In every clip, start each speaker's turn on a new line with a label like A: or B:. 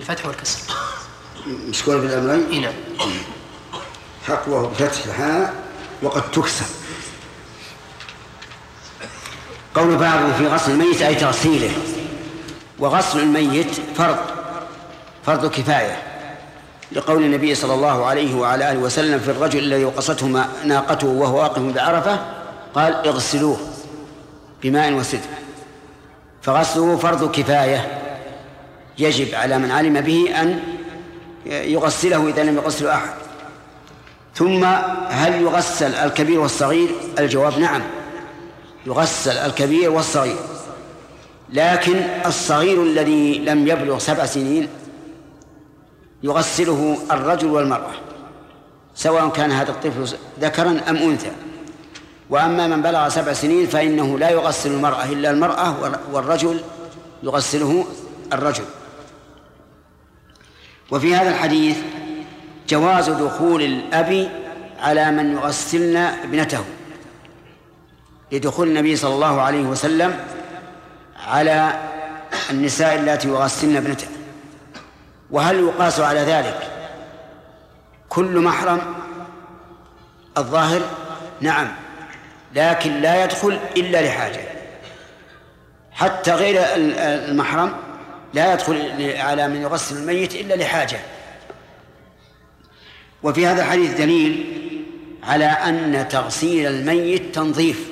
A: بالفتح والكسر.
B: مشكور بالأمرين.
A: إيه نعم.
B: حقوه بفتح الحاء وقد تكسر. قول بعضهم في غسل الميت أي تغسيله، وغسل الميت فرض كفاية، لقول النبي صلى الله عليه وعلى آله وسلم في الرجل الذي وقصته ناقته وهو واقف بعرفة قال اغسلوه بماء وسدر، فغسله فرض كفاية يجب على من علم به أن يغسله إذا لم يغسله أحد. ثم هل يغسل الكبير والصغير؟ الجواب نعم، يغسل الكبير والصغير، لكن الصغير الذي لم يبلغ 7 سنين يغسله الرجل والمرأة سواء كان هذا الطفل ذكرا أم أنثى. وأما من بلغ 7 سنين فإنه لا يغسل المرأة إلا المرأة، والرجل يغسله الرجل. وفي هذا الحديث جواز دخول الأب على من يغسلن ابنته، لدخول النبي صلى الله عليه وسلم على النساء اللاتي يغسلن ابنته. وهل يقاس على ذلك كل محرم؟ الظاهر نعم، لكن لا يدخل إلا لحاجة، حتى غير المحرم لا يدخل على من يغسل الميت إلا لحاجة. وفي هذا الحديث دليل على أن تغسيل الميت تنظيف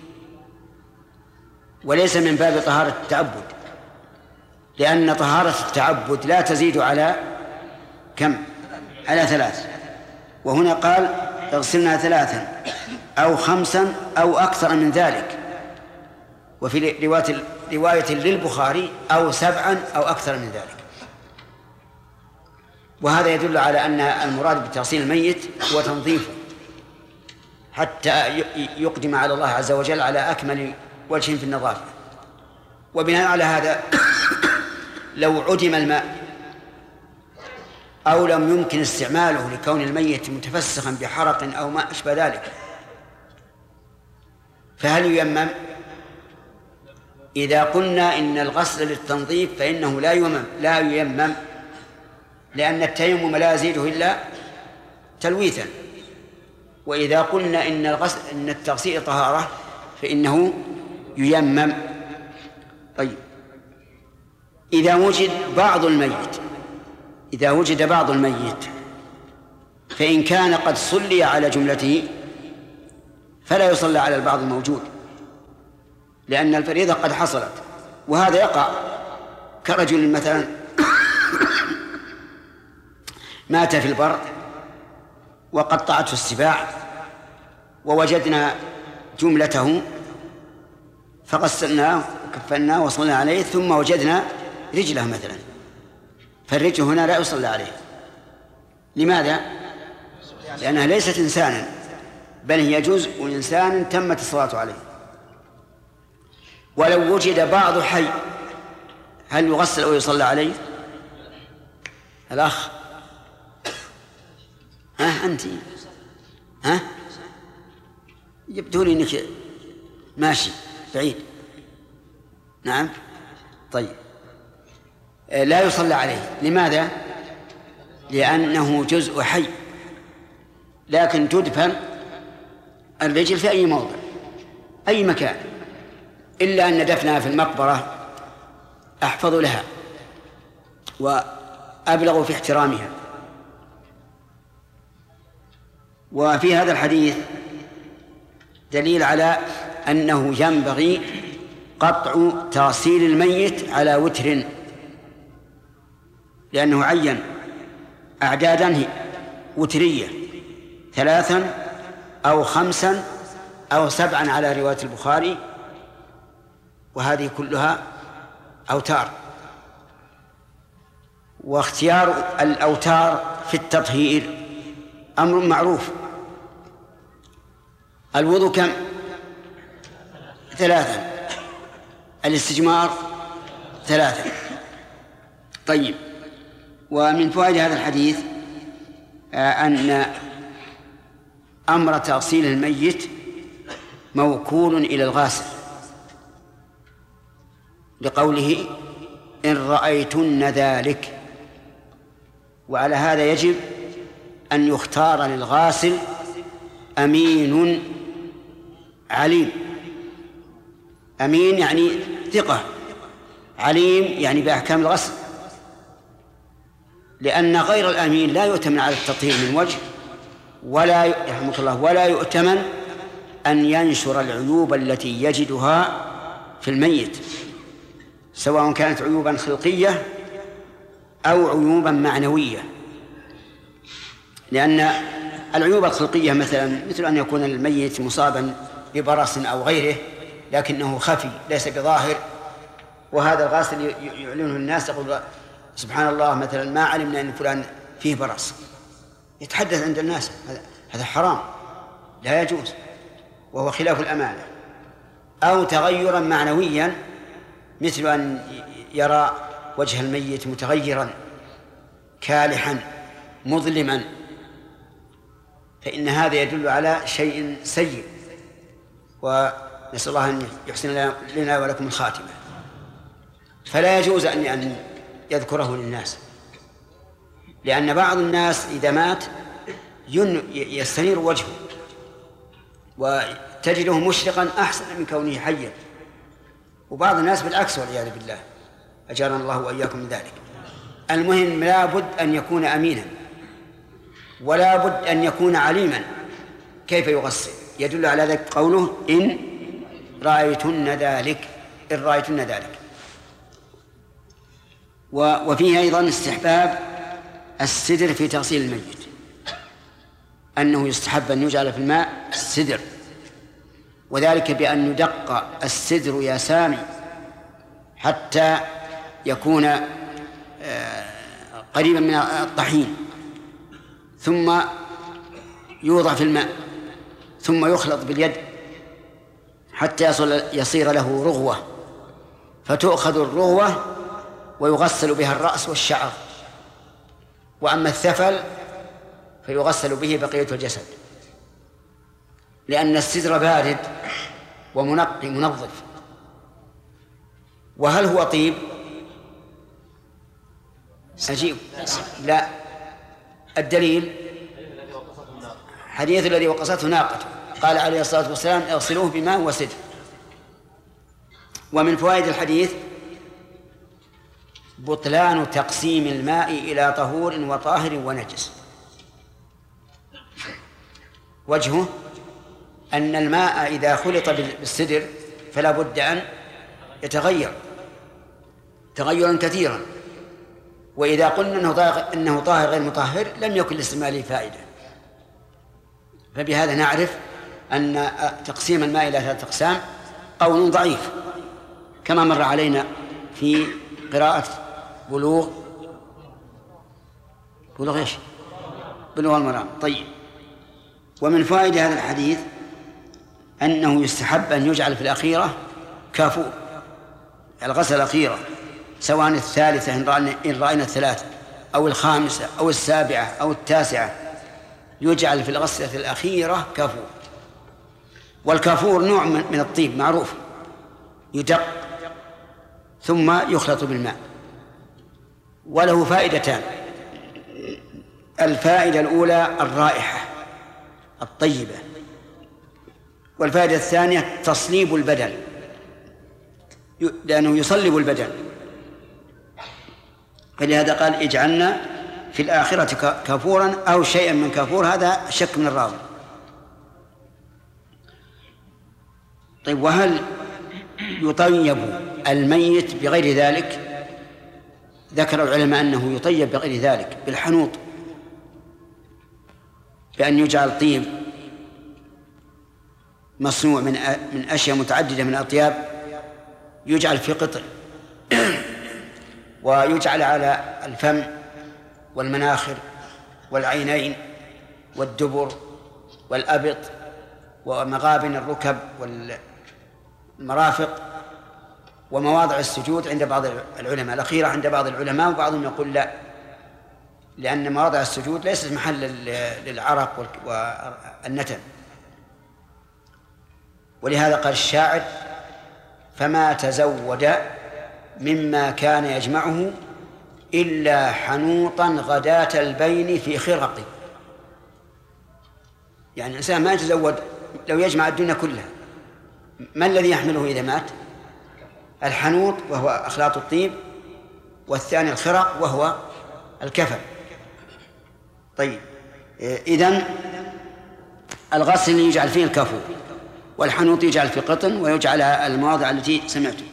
B: وليس من باب طهارة التعبد، لأن طهارة التعبد لا تزيد على كم؟ على 3، وهنا قال اغسلنا 3 أو 5 أو أكثر من ذلك، وفي رواية للبخاري أو 7 أو أكثر من ذلك. وهذا يدل على أن المراد بتغسيل الميت هو تنظيفه حتى يقدم على الله عز وجل على أكمل وجه في النظافة. وبناء على هذا لو عدم الماء أو لم يمكن استعماله لكون الميت متفسخا بحرق أو ما أشبه ذلك، فهل ييمم؟ إذا قلنا إن الغسل للتنظيف فإنه لا ييمم، لأن التيمم لا يزيده إلا تلويثا. وإذا قلنا إن التغسيل طهارة فإنه ييمم. طيب، إذا وجد بعض الميت فإن كان قد صلي على جملته فلا يصلى على البعض الموجود، لأن الفريضة قد حصلت. وهذا يقع كرجل مثلا مات في البر وقطعته السباع ووجدنا جملته فغسلناه وكفناه وصلنا عليه، ثم وجدنا رجله مثلا، فالرجل هنا لا يصلى عليه. لماذا؟ لأنها ليست إنسانا، بل هي جزء إنسان تمت الصلاة عليه. ولو وجد بعض حي هل يغسل أو يصلى عليه؟ الأخ أنت يبدو لي أنك ماشي بعيد. نعم، طيب، لا يصلى عليه. لماذا؟ لأنه جزء حي، لكن تدفن الرجل في أي موضع أي مكان، إلا أن دفنها في المقبرة أحفظ لها وأبلغ في احترامها. وفي هذا الحديث دليل على أنه ينبغي قطع تغسيل الميت على وتر، لأنه عين أعدادا وترية 3 أو 5 أو 7 على رواية البخاري، وهذه كلها أوتار. واختيار الأوتار في التطهير أمر معروف. الوضوء كم؟ 3، الاستجمار 3. طيب، ومن فوائد هذا الحديث أن أمر تغسيل الميت موكول إلى الغاسل، لقوله إن رأيتن ذلك، وعلى هذا يجب أن يختار للغاسل أمين عليم. أمين يعني ثقة، عليم يعني بأحكام الغسل، لأن غير الأمين لا يؤتمن على التطهير من وجه، ولا يرحمك الله ولا يؤتمن أن ينشر العيوب التي يجدها في الميت، سواء كانت عيوبا خلقية أو عيوبا معنوية. لأن العيوب الخلقية مثل أن يكون الميت مصابا ببرص أو غيره لكنه خفي ليس بظاهر، وهذا الغاسل يعلنه الناس، يقول سبحان الله مثلا ما علمنا أن فلان فيه برص، يتحدث عند الناس، هذا حرام لا يجوز وهو خلاف الأمانة. أو تغيرا معنويا مثل أن يرى وجه الميت متغيرا كالحا مظلما، فإن هذا يدل على شيء سيء، ونسأل الله أن يحسن لنا ولكم الخاتمة. فلا يجوز أن يذكره للناس، لأن بعض الناس إذا مات يستنير وجهه وتجده مشرقا أحسن من كونه حيا، وبعض الناس بالعكس والعياذ بالله، أجارنا الله وإياكم من ذلك. المهم لا بد أن يكون أمينا، ولا بد أن يكون عليما كيف يغسل. يدل على ذلك قوله إن رأيتن ذلك. وفيه أيضا استحباب السدر في تغسيل الميت، أنه يستحب أن يجعل في الماء السدر، وذلك بأن يدق السدر يا سامي حتى يكون قريبا من الطحين، ثم يوضع في الماء، ثم يخلط باليد حتى يصير له رغوة، فتؤخذ الرغوة ويغسل بها الرأس والشعر، وأما الثفل فيغسل به بقية الجسد، لأن السدر بارد ومنقي منظف. وهل هو طيب؟ أجيب لا. الدليل حديث الذي وقصته ناقته، قال عليه الصلاة والسلام اغسلوه بماء وسدر. ومن فوائد الحديث بطلان تقسيم الماء إلى طهور وطاهر ونجس. وجهه أن الماء إذا خلط بالسدر فلا بد أن يتغير تغيرا كثيرا، وإذا قلنا إنه طاهر غير مطهر لم يكن لاستعماله فائدة. فبهذا نعرف أن تقسيم الماء إلى 3 أقسام قول ضعيف، كما مر علينا في قراءة بلوغ إيش؟ بلوغ المرام. طيب. ومن فوائد هذا الحديث أنه يستحب أن يجعل في الأخيرة كافور، الغسل الأخيرة، سواء الثالثة إن رأينا 3 أو 5 أو 7 أو 9، يجعل في الغسلة الأخيرة كافور. والكافور نوع من الطيب معروف، يدق ثم يخلط بالماء، وله فائدتان. الفائدة الأولى الرائحة الطيبة، والفائدة الثانية تصليب البدن، لأنه يصلب البدن، فلهذا قال اجعلنا في الآخرة كافورا أو شيئا من كافور، هذا شك من الراوي. طيب، وهل يطيب الميت بغير ذلك؟ ذكر العلماء أنه يطيب بغير ذلك بالحنوط، بأن يجعل طيب مصنوع من أشياء متعددة من الأطياب، يجعل في قطر ويجعل على الفم والمناخر والعينين والدبر والأبط ومغابن الركب والمرافق ومواضع السجود عند بعض العلماء، الأخيرة عند بعض العلماء، وبعضهم يقول لا، لأن مواضع السجود ليست محل للعرق والنتن. ولهذا قال الشاعر فما تزود مما كان يجمعه إلا حنوطا غداة البين في خرق. يعني الإنسان ما يتزود لو يجمع الدنيا كلها، ما الذي يحمله إذا مات؟ الحنوط وهو أخلاط الطيب، والثاني الخرق وهو الكفن. طيب، إذن الغسل يجعل فيه الكفو، والحنوط يجعل في قطن، ويجعل المواضع التي سمعته.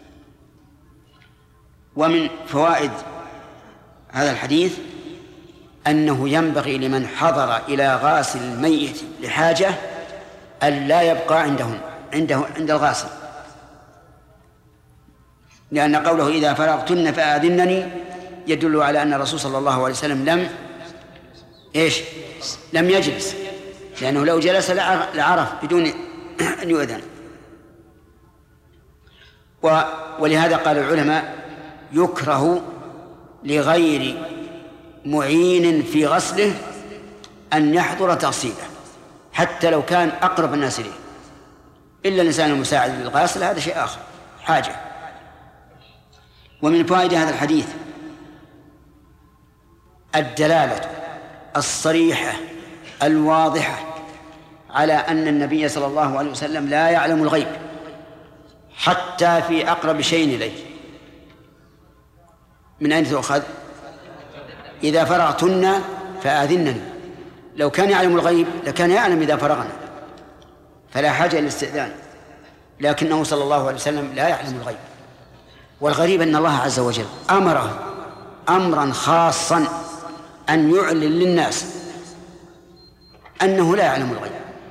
B: ومن فوائد هذا الحديث أنه ينبغي لمن حضر إلى غاسل الميت لحاجة أن لا يبقى عند الغاسل، لأن قوله إذا فرغتن فآذنني يدل على أن الرسول صلى الله عليه وسلم لم يجلس، لأنه لو جلس لعرف بدون أن يؤذن. ولهذا قال العلماء يكره لغير معين في غسله أن يحضر تغسيله حتى لو كان أقرب الناس إليه، إلا الإنسان المساعد للغاسل هذا شيء آخر، حاجة. ومن فوائد هذا الحديث الدلالة الصريحة الواضحة على أن النبي صلى الله عليه وسلم لا يعلم الغيب حتى في أقرب شيء إليه. من أين تؤخذ؟ إذا فرغتن فآذنني. لو كان يعلم الغيب لكان يعلم إذا فرغنا، فلا حاجة للاستئذان، لكنه صلى الله عليه وسلم لا يعلم الغيب. والغريب أن الله عز وجل أمره أمرا خاصا أن يعلن للناس أنه لا يعلم الغيب،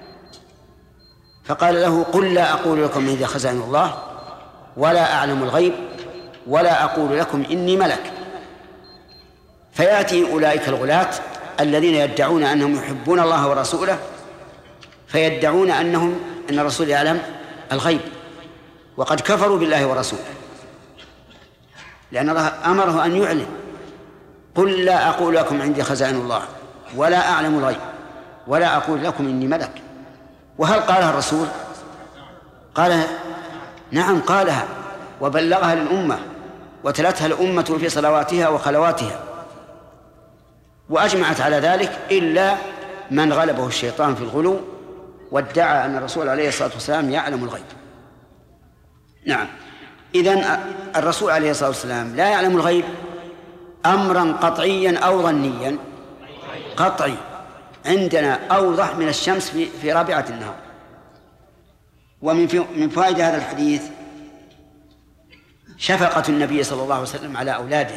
B: فقال له قل لا أقول لكم إني خزائن الله ولا أعلم الغيب ولا أقول لكم إني ملك. فيأتي أولئك الغلاة الذين يدعون أنهم يحبون الله ورسوله، فيدعون أن الرسول يعلم الغيب، وقد كفروا بالله ورسوله، لأن الله أمره أن يعلن قل لا أقول لكم عندي خزائن الله ولا أعلم الغيب ولا أقول لكم إني ملك. وهل قالها الرسول؟ قالها، نعم قالها وبلغها للأمة وتلتها الأمة في صلواتها وخلواتها، وأجمعت على ذلك إلا من غلبه الشيطان في الغلو وادعى أن الرسول عليه الصلاة والسلام يعلم الغيب. نعم، إذن الرسول عليه الصلاة والسلام لا يعلم الغيب أمرا قطعيا أو ظنيا؟ قطعي، عندنا أوضح من الشمس في رابعة النهار. ومن فوائد هذا الحديث شفقة النبي صلى الله عليه وسلم على أولاده،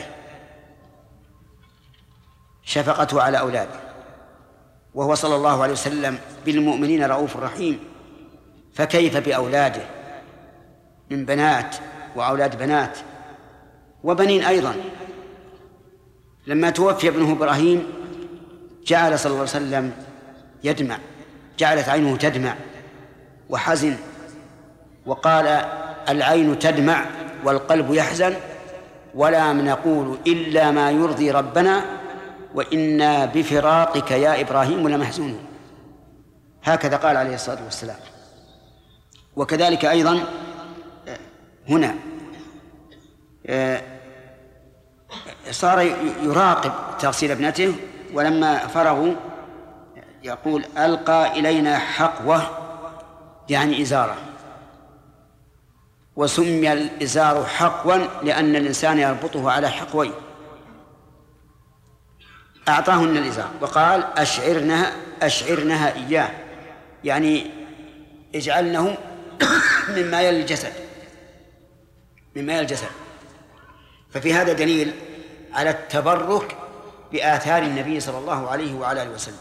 B: شفقته على أولاده، وهو صلى الله عليه وسلم بالمؤمنين رؤوف رحيم، فكيف بأولاده من بنات وأولاد بنات وبنين أيضا. لما توفي ابنه إبراهيم جعل صلى الله عليه وسلم يدمع، جعلت عينه تدمع وحزن، وقال العين تدمع والقلب يحزن ولا نقول إلا ما يرضي ربنا وإنا بفراقك يا إبراهيم لمحزونون. هكذا قال عليه الصلاة والسلام. وكذلك أيضا هنا صار يراقب تغسيل ابنته، ولما فرغوا يقول ألقى إلينا حقوة، يعني إزارة، وسمي الإزار حقوا لأن الإنسان يربطه على حقوين. أعطاهن الإزار وقال أشعرنها إياه، يعني اجعلنه مما يلي الجسد. ففي هذا دليل على التبرك بآثار النبي صلى الله عليه وعلى آله وسلم،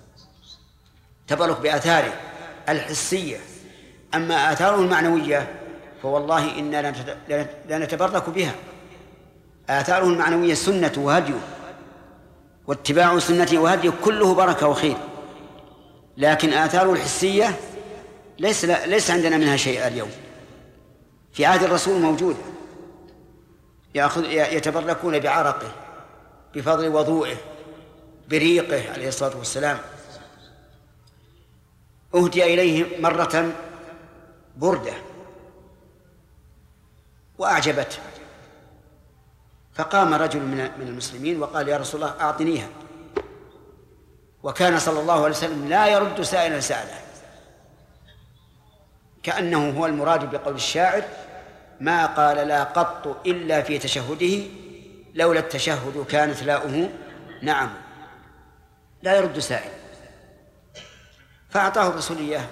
B: تبرك بآثاره الحسية. أما آثاره المعنوية فوالله إننا لا نتبرك بها. آثاره المعنوية سنة وهديه، واتباع سنته وهديه كله بركة وخير، لكن آثاره الحسية ليس عندنا منها شيء اليوم. في عهد الرسول موجودة، يتبركون بعرقه، بفضل وضوئه، بريقه عليه الصلاة والسلام. أهدي إليه مرة بردة وأعجبته، فقام رجل من المسلمين وقال: يا رسول الله أعطنيها. وكان صلى الله عليه وسلم لا يرد سائلا سأله، كأنه هو المراد بقول الشاعر: ما قال لا قط إلا في تشهده، لولا التشهد كانت لاؤه نعم. لا يرد سائل، فأعطاه الرسول إياه.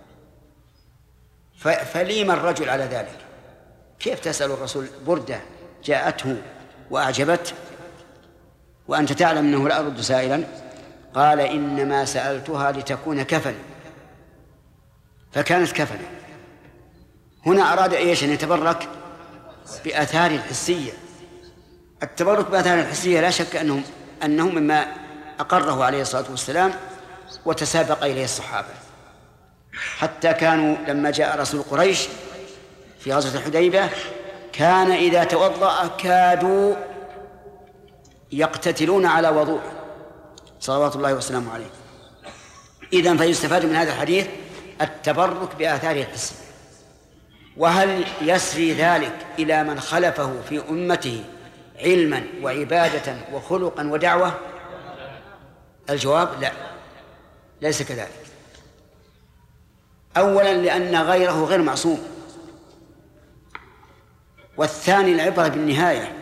B: فليم الرجل على ذلك؟ كيف تسأل الرسول بردة جاءته وأعجبته وأنت تعلم أنه لا أرد سائلا؟ قال: إنما سألتها لتكون كفن، فكانت كفنا. هنا أراد إيش؟ أن يتبرك بآثار الحسية. التبرك بآثار الحسية لا شك أنه مما أقره عليه الصلاة والسلام وتسابق إليه الصحابة، حتى كانوا لما جاء رسول قريش في غزوة الحديبية كان إذا توضأ كادوا يقتتلون على وضوء صلوات الله وسلامه عليه. إذن فيستفاد من هذا الحديث التبرك بآثاره الحسية. وهل يسري ذلك إلى من خلفه في أمته علما وعبادة وخلقا ودعوة؟ الجواب: لا، ليس كذلك. أولا لأن غيره غير معصوم، والثاني العبرة بالنهاية.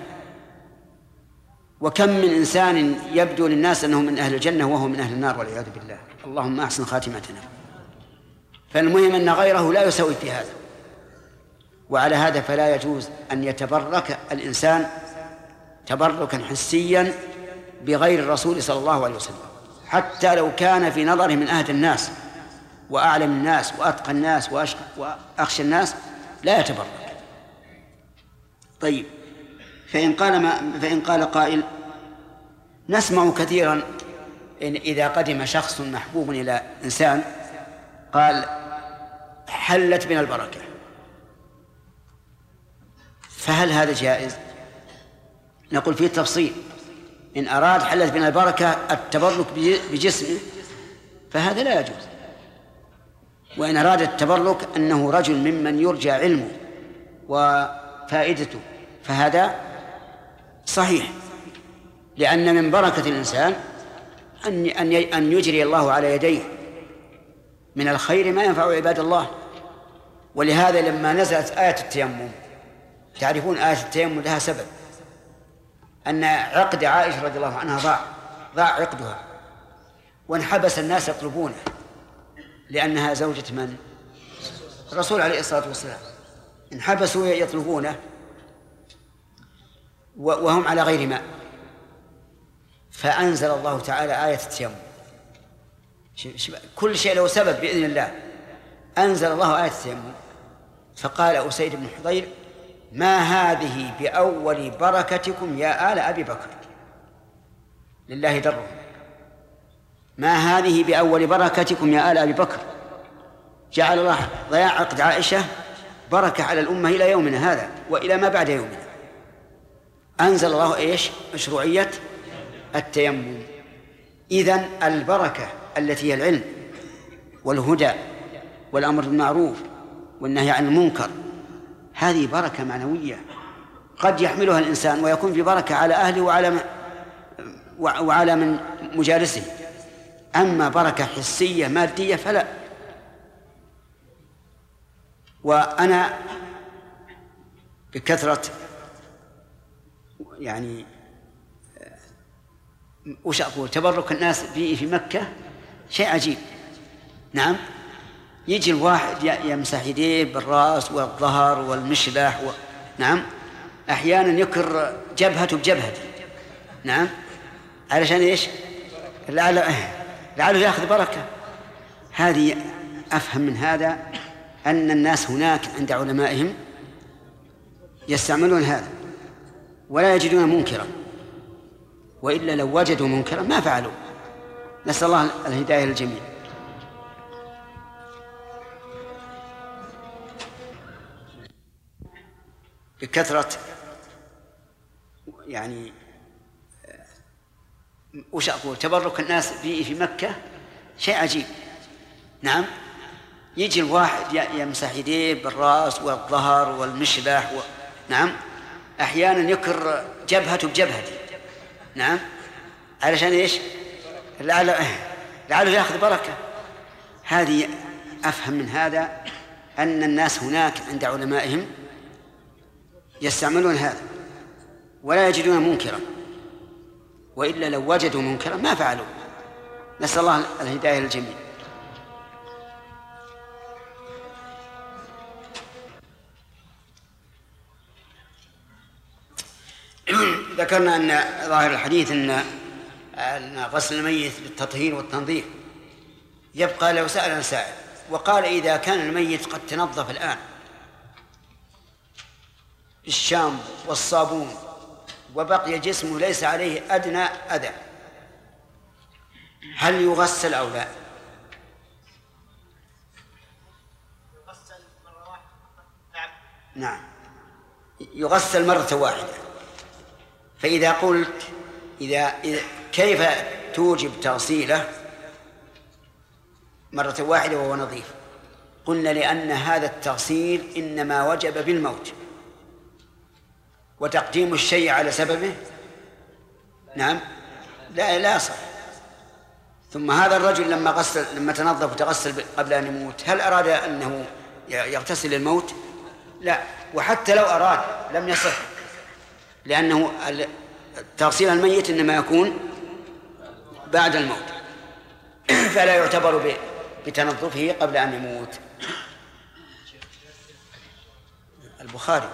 B: وكم من إنسان يبدو للناس أنه من أهل الجنة وهو من أهل النار والعياذ بالله، اللهم أحسن خاتمتنا. فالمهم أن غيره لا يسوي في هذا. وعلى هذا فلا يجوز أن يتبرك الإنسان تبركا حسيا بغير الرسول صلى الله عليه وسلم، حتى لو كان في نظره من أهدى الناس وأعلم الناس وأتقى الناس وأخشى الناس، لا يتبرك. طيب، فإن قال قائل: نسمع كثيرا إن إذا قدم شخص محبوب إلى إنسان قال: حلت بنا البركة، فهل هذا جائز؟ نقول فيه تفصيل. إن أراد حلت بنا البركة التبرك بجسمه فهذا لا يجوز، وإن أراد التبرك أنه رجل ممن يرجى علمه وفائدته فهذا صحيح، لأن من بركة الإنسان أن يجري الله على يديه من الخير ما ينفع عباد الله. ولهذا لما نزلت آية التيمم، تعرفون آية التيمم لها سبب، أن عقد عائشة رضي الله عنها ضاع عقدها، وانحبس الناس يطلبونه، لأنها زوجة من؟ الرسول عليه الصلاة والسلام. انحبسوا يطلبونه وهم على غير ماء، فأنزل الله تعالى آية التيمم. كل شيء له سبب بإذن الله. أنزل الله آية التيمم، فقال أسيد بن حضير: ما هذه بأول بركتكم يا آل أبي بكر، لله درهم، ما هذه بأول بركتكم يا آل أبي بكر. جعل الله ضياع عقد عائشة بركة على الأمة إلى يومنا هذا وإلى ما بعد يومنا. أنزل الله إيش؟ مشروعية التيمم. إذن البركة التي هي العلم والهدى والأمر بالمعروف والنهي عن المنكر، هذه بركة معنوية قد يحملها الإنسان ويكون في بركة على أهله وعلى من مجالسه. أما بركة حسية مادية فلا. وأنا بكثرة يعني وش أقول، تبرك الناس في مكة شيء عجيب. نعم، يجي الواحد يمسح يديه بالرأس والظهر والمشلح نعم، أحيانا يكر جبهته بجبهته، نعم، علشان إيش؟ لعله يأخذ بركة. هذه أفهم من هذا أن الناس هناك عند علمائهم يستعملون هذا ولا يجدون منكرا، وإلا لو وجدوا منكرا ما فعلوا. نسأل الله الهداية للجميع. بكثرة يعني وش أقول، تبرك الناس في مكة شيء عجيب. نعم، يجي الواحد يمسح يديه بالرأس والظهر والمشلح نعم، أحيانا يكر جبهته بجبهته. نعم، علشان إيش؟ لعله يأخذ بركة. هذه أفهم من هذا أن الناس هناك عند علمائهم يستعملون هذا ولا يجدون منكرا، وإلا لو وجدوا منكرا ما فعلوا. نسأل الله الهداية للجميع. ذكرنا أن ظاهر الحديث أن غسل الميت بالتطهير والتنظيف. يبقى لو سأل سائل وقال إذا كان الميت قد تنظف الآن بالشامبو والصابون وبقي جسمه ليس عليه أدنى أذى، هل يغسل أو لا؟ نعم، يغسل مرة واحدة. فإذا قلت كيف توجب تغسيله مرة واحدة وهو نظيف؟ قلنا لأن هذا التغسيل إنما وجب بالموت، وتقديم الشيء على سببه نعم لا صح. ثم هذا الرجل لما تنظف وتغسل قبل أن يموت، هل أراد أنه يغتسل الموت؟ لا، وحتى لو أراد لم يصح، لأنه تغسيل الميت إنما يكون بعد الموت، فلا يعتبر بتنظفه قبل أن يموت. البخاري.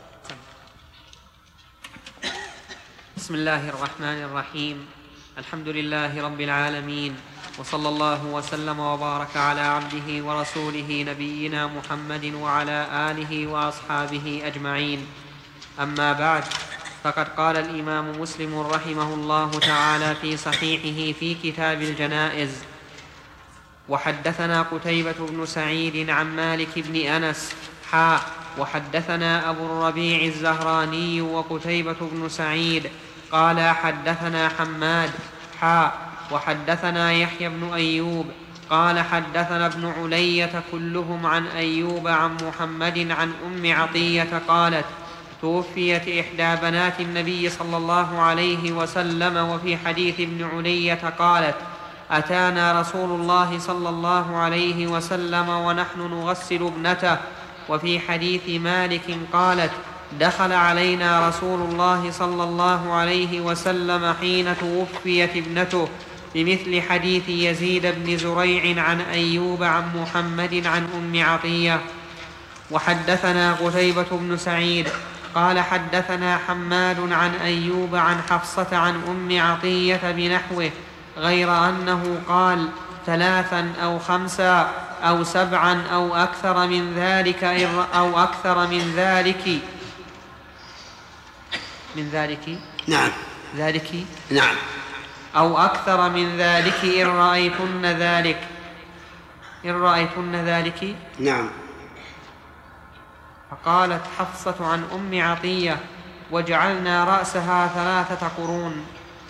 A: بسم الله الرحمن الرحيم. الحمد لله رب العالمين، وصلى الله وسلم وبارك على عبده ورسوله نبينا محمد وعلى آله وأصحابه أجمعين. أما بعد، فقد قال الإمام مسلم رحمه الله تعالى في صحيحه في كتاب الجنائز: وحدثنا قتيبة بن سعيد عن مالك بن أنس وحدثنا أبو الربيع الزهراني وقتيبة بن سعيد قال حدثنا حماد وحدثنا يحيى بن أيوب قال حدثنا ابن علية كلهم عن أيوب عن محمد عن أم عطية قالت: توفيت إحدى بنات النبي صلى الله عليه وسلم. وفي حديث ابن علية قالت: أتانا رسول الله صلى الله عليه وسلم ونحن نغسل ابنته. وفي حديث مالك قالت: دخل علينا رسول الله صلى الله عليه وسلم حين توفيت ابنته، بمثل حديث يزيد بن زريع عن أيوب عن محمد عن أم عطية. وحدثنا قتيبة بن سعيد قال حدثنا حماد عن أيوب عن حفصة عن أم عطية بنحوه، غير أنه قال: 3 أو 5 أو 7 أو أكثر من ذلك
B: نعم
A: ذلك
B: نعم
A: أو أكثر من ذلك إن رأيتن ذلك.
B: نعم.
A: فقالت حفصة عن أم عطية: وجعلنا رأسها 3 قرون.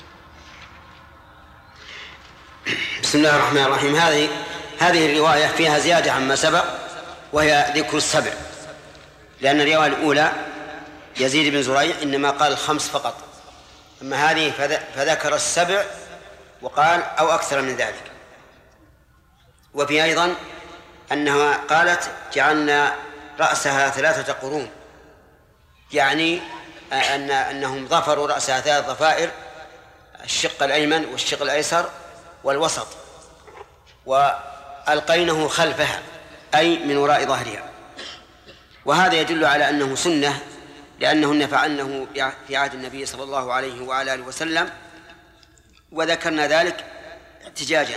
B: بسم الله الرحمن الرحيم. هذه الرواية فيها زيادة عما سبق، وهي ذكر 7، لأن الرواية الأولى يزيد بن زريع إنما قال 5 فقط، أما هذه فذكر 7 وقال أو أكثر من ذلك. وفي أيضا أنها قالت: جعلنا رأسها 3 قرون، يعني أنهم ظفروا رأسها 3 ضفائر، الشق الأيمن والشق الأيسر والوسط، وألقينه خلفها أي من وراء ظهرها. وهذا يدل على أنه سنة، لأنهن فعلنه في عهد النبي صلى الله عليه وعلى آله وسلم، وذكرنا ذلك احتجاجا.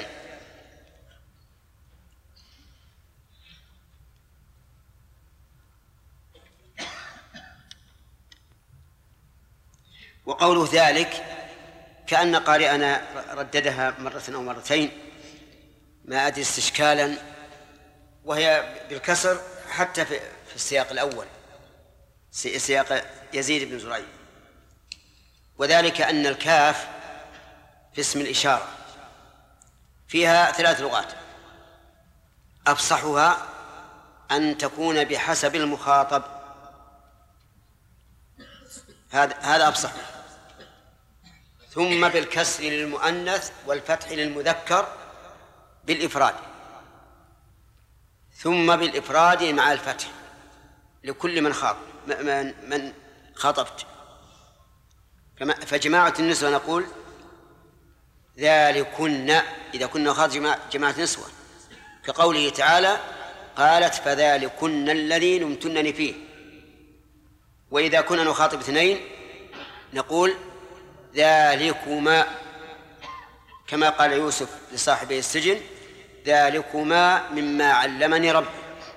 B: وقوله ذلك كأن قارئنا رددها مرة أو مرتين، ما أدري استشكالا، وهي بالكسر حتى في السياق الأول، سياق يزيد بن زريع. وذلك أن الكاف في اسم الإشارة فيها 3 لغات، أفصحها أن تكون بحسب المخاطب، هذا أفصح. ثم بالكسر للمؤنث والفتح للمذكر بالإفراد، ثم بالإفراد مع الفتح لكل من خاطبت. فجماعة النسوة نقول ذلكن إذا كنا خاطب جماعة نسوة، كقوله تعالى قالت فذلكن الذي لمتنني فيه. وإذا كنا نخاطب اثنين نقول ذلكما، كما قال يوسف لصاحبي السجن ذلكما مما علمني ربي.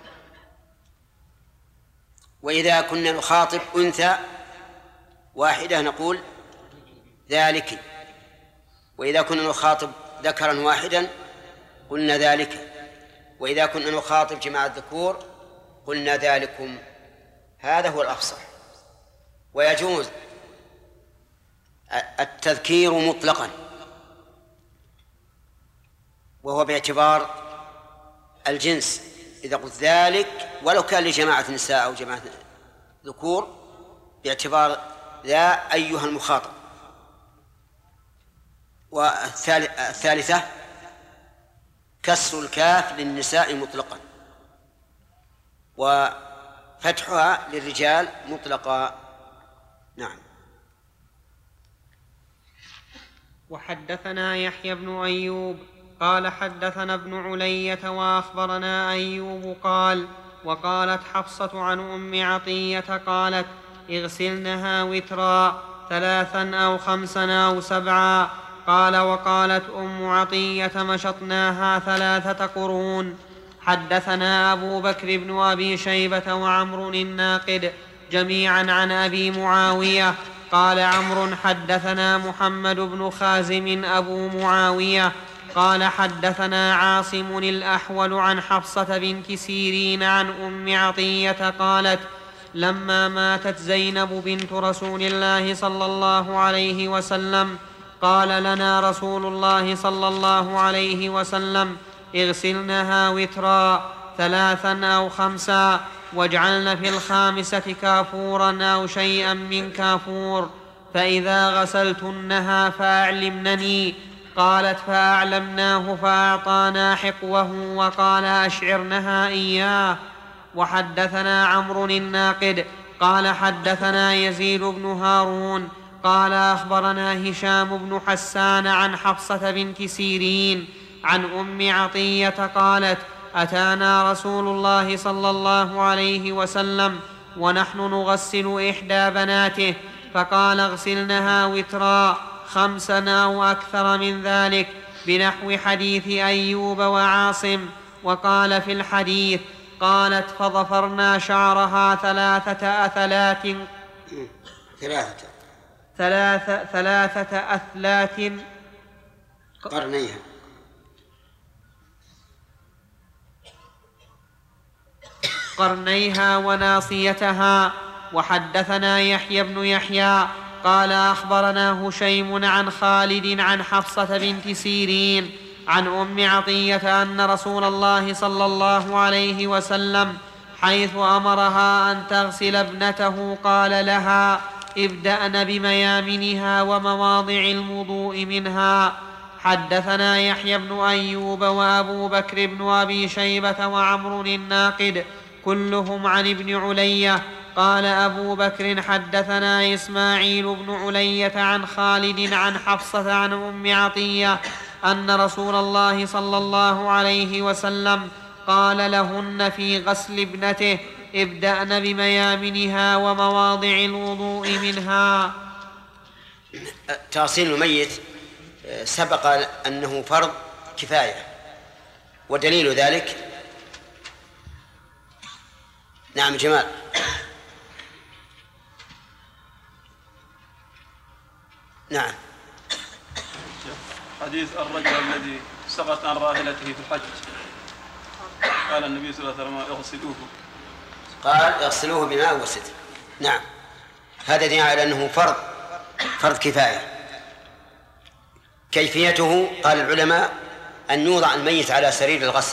B: وإذا كنا نخاطب أنثى واحدة نقول ذلك. وإذا كنا نخاطب ذكرا واحدا قلنا ذلك. وإذا كنا نخاطب جماعة ذكور قلنا ذلكم. هذا هو الأفصح. ويجوز التذكير مطلقا، وهو باعتبار الجنس. إذا قلت ذلك ولو كان لجماعة نساء أو جماعة ذكور باعتبار ذا أيها المخاطب. والثالثة كسر الكاف للنساء مطلقا وفتحها للرجال مطلقا. نعم.
A: وحدثنا يحيى بن أيوب قال حدثنا ابن علية وأخبرنا أيوب قال وقالت حفصة عن أم عطية قالت اغسلنها وترا 3 أو 5 أو 7. قال وقالت أم عطية مشطناها 3 قرون. حدثنا أبو بكر بن أبي شيبة وعمر الناقد جميعا عن أبي معاوية قال عمرو حدثنا محمد بن خازم أبو معاوية قال حدثنا عاصم الأحول عن حفصة بنت سيرين عن أم عطية قالت لما ماتت زينب بنت رسول الله صلى الله عليه وسلم قال لنا رسول الله صلى الله عليه وسلم اغسلنها وترا 3 أو 5 واجعلن في 5 كافورا أو شيئا من كافور، فإذا غسلتنها فأعلمنني. قالت فأعلمناه فأعطانا حقوه وقال أشعرنها إياه. وحدثنا عمرو الناقد قال حدثنا يزيد بن هارون قال أخبرنا هشام بن حسان عن حفصة بنت سيرين عن أم عطية قالت أتانا رسول الله صلى الله عليه وسلم ونحن نغسل إحدى بناته فقال اغسلنها وترا 5 أو أكثر من ذلك بنحو حديث أيوب وعاصم. وقال في الحديث قالت فضفرنا شعرها 3 أثلات قرنيها وناصيتها. وحدثنا يحيى بن يحيى قال أخبرنا هشيم عن خالد عن حفصة بنت سيرين عن أم عطية أن رسول الله صلى الله عليه وسلم حيث أمرها أن تغسل ابنته قال لها ابدأن بميامنها ومواضع الوضوء منها. حدثنا يحيى بن أيوب وأبو بكر بن أبي شيبة وعمر الناقد كلهم عن ابن علية. قال أبو بكر حدثنا إسماعيل بن علية عن خالد عن حفصة عن أم عطية أن رسول الله صلى الله عليه وسلم قال لهن في غسل ابنته ابدأن بميامنها ومواضع الوضوء منها.
B: تغسيل الميت سبق أنه فرض كفاية، ودليل ذلك نعم جمال نعم
C: حديث الرجل الذي سقط عن راحلته في الحج قال النبي صلى الله عليه وسلم اغسلوه،
B: قال اغسلوه بماء وسدر. نعم هذا دليل على أنه فرض كفاية. كيفيته قال العلماء أن يوضع الميت على سرير الغسل،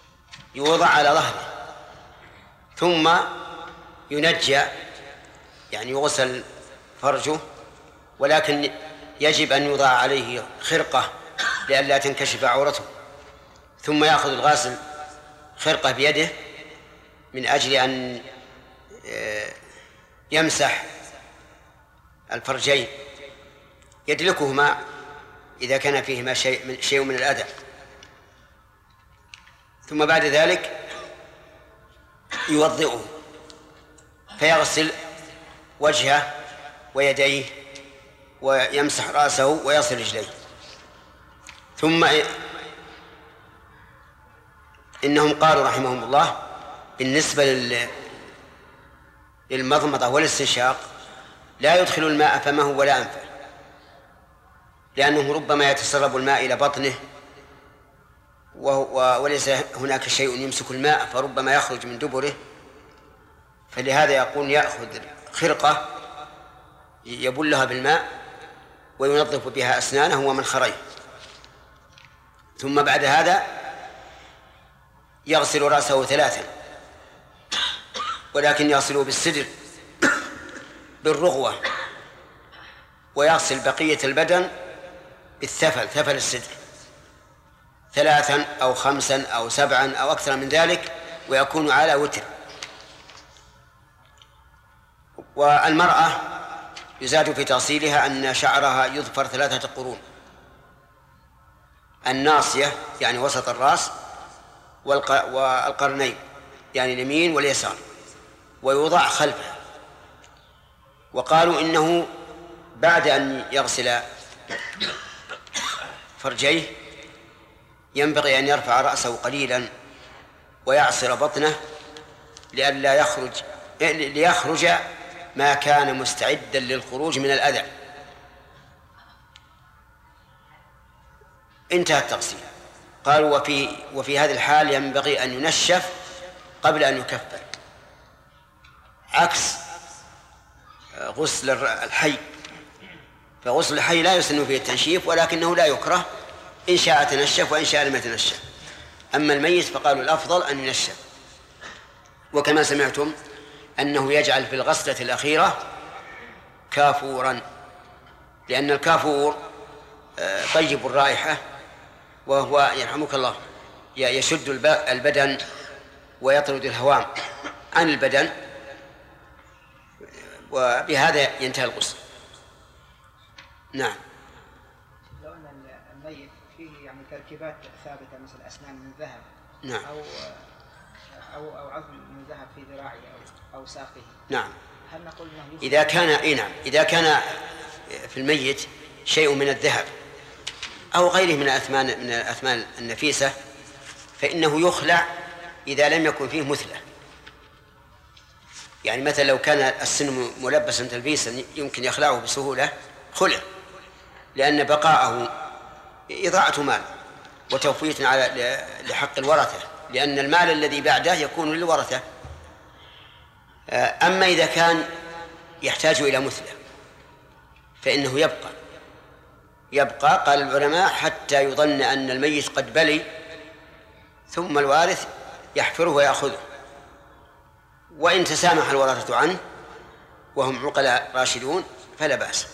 B: يوضع على ظهره ثم ينجى، يعني يغسل فرجه، ولكن يجب أن يوضع عليه خرقة لئلا تنكشف عورته، ثم يأخذ الغاسل خرقة بيده من أجل أن يمسح الفرجين يدلكهما إذا كان فيهما شيء من الأذى، ثم بعد ذلك يوضئه فيغسل وجهه ويديه ويمسح رأسه ويصل رجليه. ثم إنهم قالوا رحمهم الله بالنسبة للمضمضة والاستنشاق لا يدخل الماء فمه ولا أنفه، لأنه ربما يتسرب الماء إلى بطنه وليس هناك شيء يمسك الماء، فربما يخرج من دبره، فلهذا يقول يأخذ خرقة يبلها بالماء وينظف بها أسنانه ومنخريه، ثم بعد هذا يغسل رأسه 3، ولكن يغسله بالسدر بالرغوة، ويغسل بقية البدن بالثفل، ثفل السدر 3 أو 5 أو 7 أو أكثر من ذلك، ويكون على وتر. والمرأة يزاد في تغسيلها أن شعرها يظفر 3 قرون: الناصية يعني وسط الرأس، والقرنين يعني اليمين واليسار، ويوضع خلفها. وقالوا إنه بعد أن يغسل فرجيه ينبغي أن يرفع رأسه قليلا ويعصر بطنه ليخرج ما كان مستعدا للخروج من الأذى. انتهى التغسيل. قالوا وفي هذه الحال ينبغي أن ينشف قبل أن يكفر، عكس غسل الحي، فغسل الحي لا يسن فيه التنشيف، ولكنه لا يكره إن شاء تنشف وإن شاء لم يتنشف. أما الميت فقالوا الأفضل أن ينشف. وكما سمعتم أنه يجعل في الغسلة الأخيرة كافورا، لأن الكافور طيب الرائحة، وهو يرحمك الله يشد البدن ويطرد الهوام عن البدن، وبهذا ينتهي الغسل. نعم.
D: لو أن الميت فيه يعني تركيبات ثابتة مثل أسنان من ذهب،
B: نعم،
D: أو عظم من ذهب في ذراعه أو ساقه،
B: نعم،
D: هل نقول أنه
B: إذا كان في الميت شيء من الذهب أو غيره من الأثمان النفيسة فإنه يخلع إذا لم يكن فيه مثلة. يعني مثلا لو كان السن ملبسا تلبيسا يمكن يخلعه بسهولة، خلع، لأن بقاءه إضاعة مال وتوفية لحق الورثة، لأن المال الذي بعده يكون للورثة. أما إذا كان يحتاج إلى مثلة فإنه يبقى قال العلماء حتى يظن أن الميت قد بلي، ثم الوارث يحفره ويأخذه، وإن تسامح الورثة عنه وهم عقلاء راشدون فلا بأس.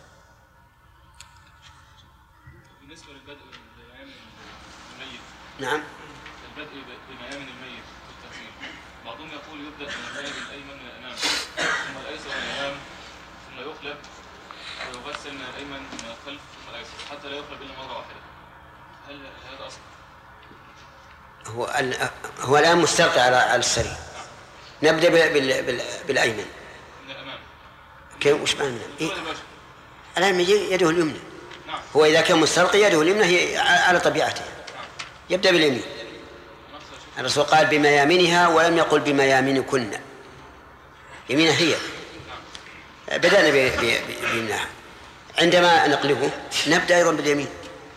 C: بالنسبة للبدء بميامن الميت،
B: نعم،
C: البدء بميامن الميت في التغسيل، بعضهم يقول يبدأ من الميامن الأيمن من الأمام، ثم الأيسر من الأمام، ثم يقلب ويغسل من الأيمن من الخلف ثم الأيسر حتى لا يقلب إلا مرة واحدة. هل هذا أصل؟
B: هو الآن مستلقي على السرير. نبدأ بالأيمن
C: من الأمام.
B: كيف؟ وش معنى؟ الآن يده اليمنى. هو إذا كان مستلقي يده اليمنى هي على طبيعته، يبدأ باليمين. الرسول قال بميامنها ولم يقل بميامنكن، يمينها هي. بدأنا بيمناها، عندما نقلبه نبدأ أيضا باليمين.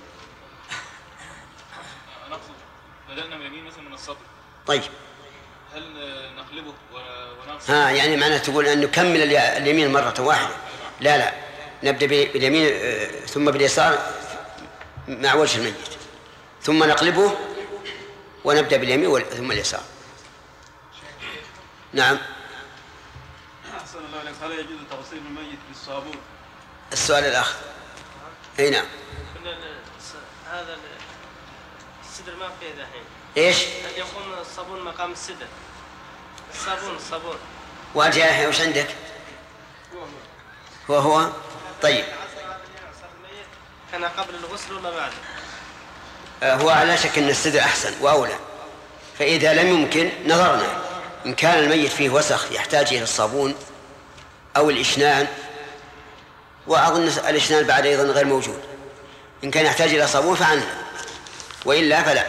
C: نقصد بدأنا من اليمين مثلا من الصدر.
B: طيب،
C: هل نقلبه ونقصد؟
B: يعني معناه تقول أن نكمل اليمين مرة واحدة؟ لا، نبدأ باليمين ثم باليسار مع وجه الميت، ثم نقلبه ونبدأ باليمين ثم اليسار. نعم.
C: أحسن الله عليكم.
E: هل يجوز تغسيل الميت بالصابون؟
B: السؤال الآخر. أي نعم.
F: هذا السدر ما فيه دحين.
B: إيش؟
F: أن يكون الصابون مقام السدر. الصابون.
B: وأنت يا يحيى وش عندك؟ هو طيب.
F: كان قبل الغسل ولا بعد؟
B: هو على شك أن السدر أحسن وأولى، فإذا لم يمكن نظرنا إن كان الميت فيه وسخ يحتاج إلى الصابون أو الإشنان، وأظن الإشنان بعد أيضا غير موجود، إن كان يحتاج إلى صابون فعنه، وإلا فلا.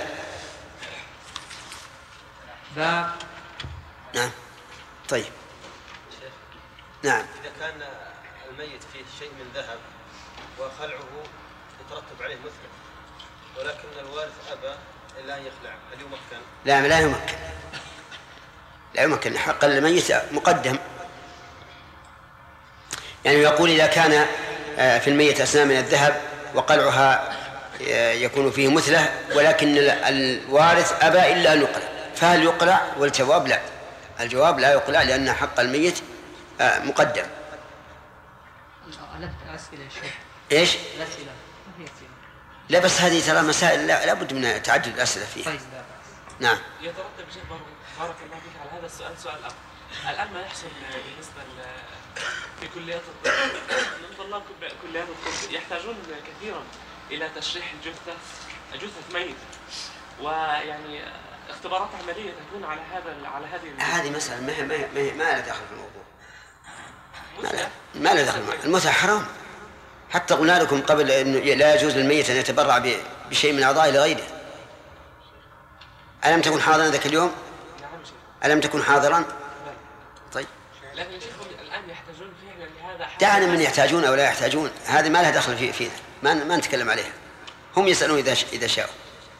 B: نعم. طيب. نعم.
G: إذا كان الميت فيه شيء من ذهب وخلعه يترتب عليه مثله، ولكن الوارث أبى إلا أن يخلع، هل يمكن؟
B: لا يمكن. حق الميت مقدم. يعني يقول إذا كان في الميت أسنان من الذهب وقلعها يكون فيه مثله، ولكن الوارث أبى إلا أن يقلع، فهل يقلع؟ والجواب لا. الجواب لا يقلع، لأن حق الميت مقدم.
A: أسئلة يا شيخ.
B: إيش؟
A: الأسئلة ما في أسئلة.
B: لا بس هذه ترى مسائل لا بد من تعدد الأسئلة فيها.
A: طيب.
B: نعم.
H: يترتب شيخ بارك الله فيك على هذا السؤال سؤال آخر. الآن ما يحصل بالنسبة في كليات الطب، طلاب كليات الطب يحتاجون كثيرا إلى تشريح جثة ميت، ويعني اختبارات عملية تكون على هذه
B: مسألة ما لها دخل في الموضوع. ما لها دخل. المتعة حرام. حتى قلنا لكم قبل أن لا يجوز للميت أن يتبرع بشيء من أعضائه لغيره. ألم تكن حاضرا ذاك اليوم؟ ألم تكن حاضرا؟ طيب.
H: لكن الشيخ الآن يحتاجون فعلا لهذا.
B: دعنا من يحتاجون أو لا يحتاجون، هذه ما لها دخل فينا، ما نتكلم عليها. هم يسألون إذا شاءوا.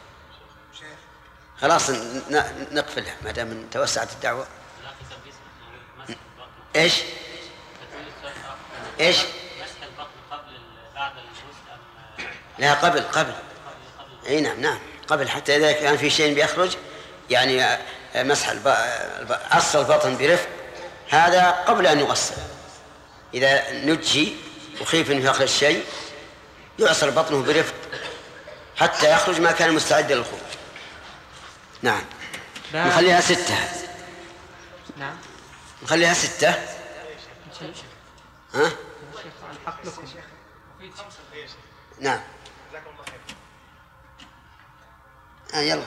B: خلاص نقفلها ما دام توسعت الدعوة. إيش؟ لا قبل. اي نعم قبل، حتى اذا كان في شيء بيخرج يعني مسح عصر البطن برفق، هذا قبل ان يغسل. اذا نجي وخيف انه يخرج شيء يعصر بطنه برفق حتى يخرج ما كان مستعدا للخروج. نعم. نخليها 6.
A: نعم.
B: نخليها 6. ها؟
A: الحق لكم.
B: نعم. يلا.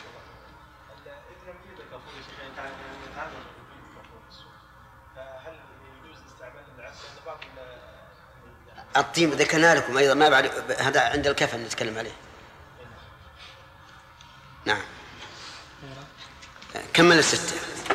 B: الطيب ذكرنا لكم أيضا، ما بعد هذا عند الكفن نتكلم عليه. نعم. كمل 6.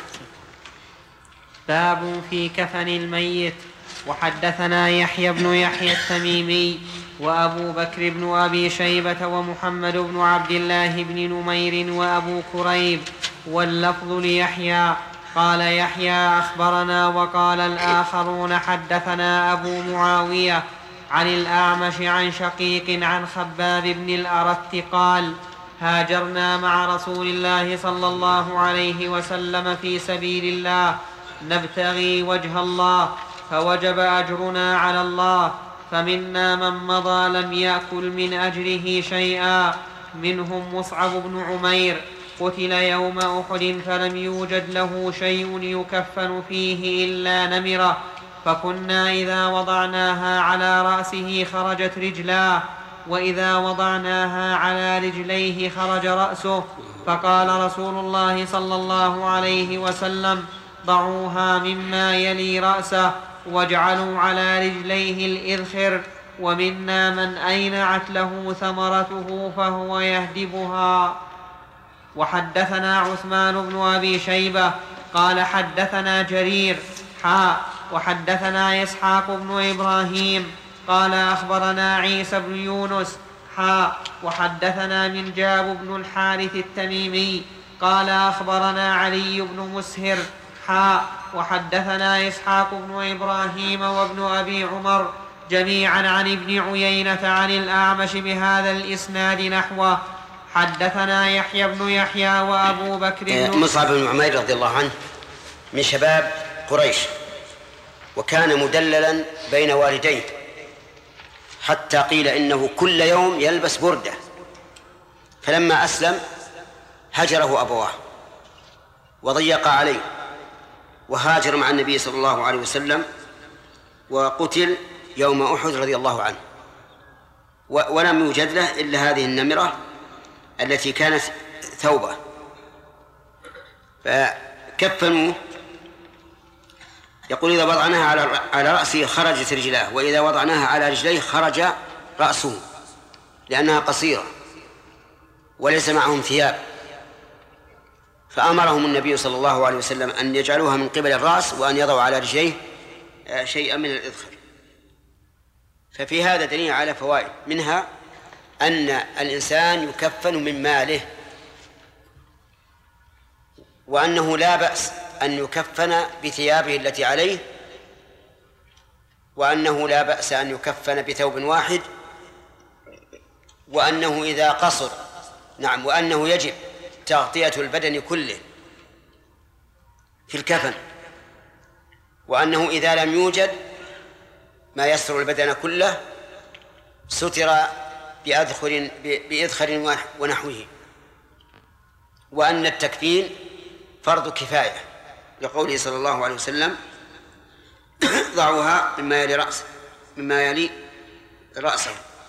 A: باب في كفن الميت. وحدثنا يحيى بن يحيى التميمي وأبو بكر بن أبي شيبة ومحمد بن عبد الله بن نمير وأبو كريب، واللفظ ليحيى. قال يحيى أخبرنا، وقال الآخرون حدثنا أبو معاوية عن الأعمش عن شقيق عن خباب بن الأرت قال: هاجرنا مع رسول الله صلى الله عليه وسلم في سبيل الله نبتغي وجه الله، فوجب أجرنا على الله، فمنا من مضى لم يأكل من أجره شيئا، منهم مصعب بن عمير قتل يوم أحد فلم يوجد له شيء يكفن فيه إلا نمرة، فكنا إذا وضعناها على رأسه خرجت رجلاه، وإذا وضعناها على رجليه خرج رأسه، فقال رسول الله صلى الله عليه وسلم: ضعوها مما يلي رأسه واجعلوا على رجليه الإذخر، ومنا من أينعت له ثمرته فهو يهدبها. وحدثنا عثمان بن أبي شيبة قال حدثنا جرير وحدثنا إسحاق بن إبراهيم قال أخبرنا عيسى بن يونس وحدثنا منجاب بن الحارث التميمي قال أخبرنا علي بن مسهر وحدثنا إسحاق بن إبراهيم وابن أبي عمر جميعا عن ابن عيينة عن الأعمش بهذا الإسناد نحوه. حدثنا يحيى بن يحيى وأبو بكر
B: مصعب بن عمير رضي الله عنه من شباب قريش، وكان مدللا بين والديه، حتى قيل إنه كل يوم يلبس بردة. فلما أسلم هجره أبواه وضيق عليه، وهاجر مع النبي صلى الله عليه وسلم، وقتل يوم أحد رضي الله عنه. ولم يوجد له إلا هذه النمرة التي كانت ثوبة، فكفنوه. يقول إذا وضعناها على رأسه خرجت رجلاه، وإذا وضعناها على رجليه خرج رأسه، لأنها قصيرة وليس معهم ثياب. فأمرهم النبي صلى الله عليه وسلم أن يجعلوها من قبل الرأس، وأن يضعوا على رجليه شيئا من الإذخر. ففي هذا دليل على فوائد، منها أن الإنسان يكفن من ماله، وأنه لا بأس أن يكفن بثيابه التي عليه، وأنه لا بأس أن يكفن بثوب واحد، وأنه إذا قصر وأنه يجب تغطية البدن كله في الكفن، وأنه إذا لم يوجد ما يستر البدن كله ستر بإذخر ونحوه، وأن التكفين فرض كفاية، لقوله صلى الله عليه وسلم ضعوها مما يلي رأسه.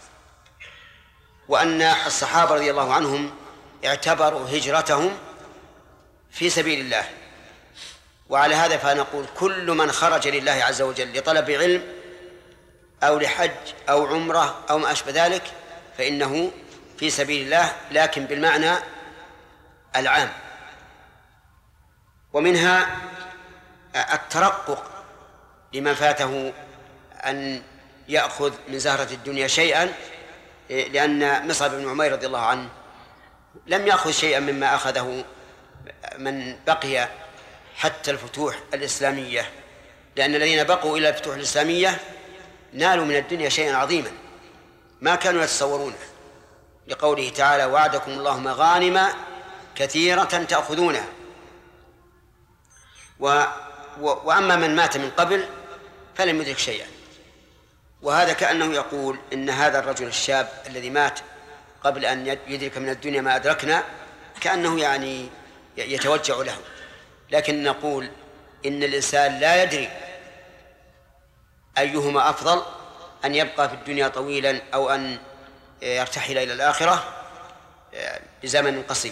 B: وأن الصحابة رضي الله عنهم اعتبروا هجرتهم في سبيل الله. وعلى هذا فنقول كل من خرج لله عز وجل لطلب علم أو لحج أو عمرة أو ما أشبه ذلك فإنه في سبيل الله، لكن بالمعنى العام. ومنها الترقق لمن فاته أن يأخذ من زهرة الدنيا شيئا، لأن مصعب بن عمير رضي الله عنه لم يأخذ شيئا مما أخذه من بقي حتى الفتوح الإسلامية، لأن الذين بقوا إلى الفتوح الإسلامية نالوا من الدنيا شيئا عظيما ما كانوا يتصورونه، لقوله تعالى وعدكم الله مغانم كثيرة تأخذونها. وأما من مات من قبل فلم يدرك شيئا. وهذا كأنه يقول إن هذا الرجل الشاب الذي مات قبل أن يدرك من الدنيا ما أدركنا كأنه يعني يتوجع له، لكن نقول إن الإنسان لا يدري أيهما أفضل، أن يبقى في الدنيا طويلا أو أن يرتحل إلى الآخرة بزمن قصير.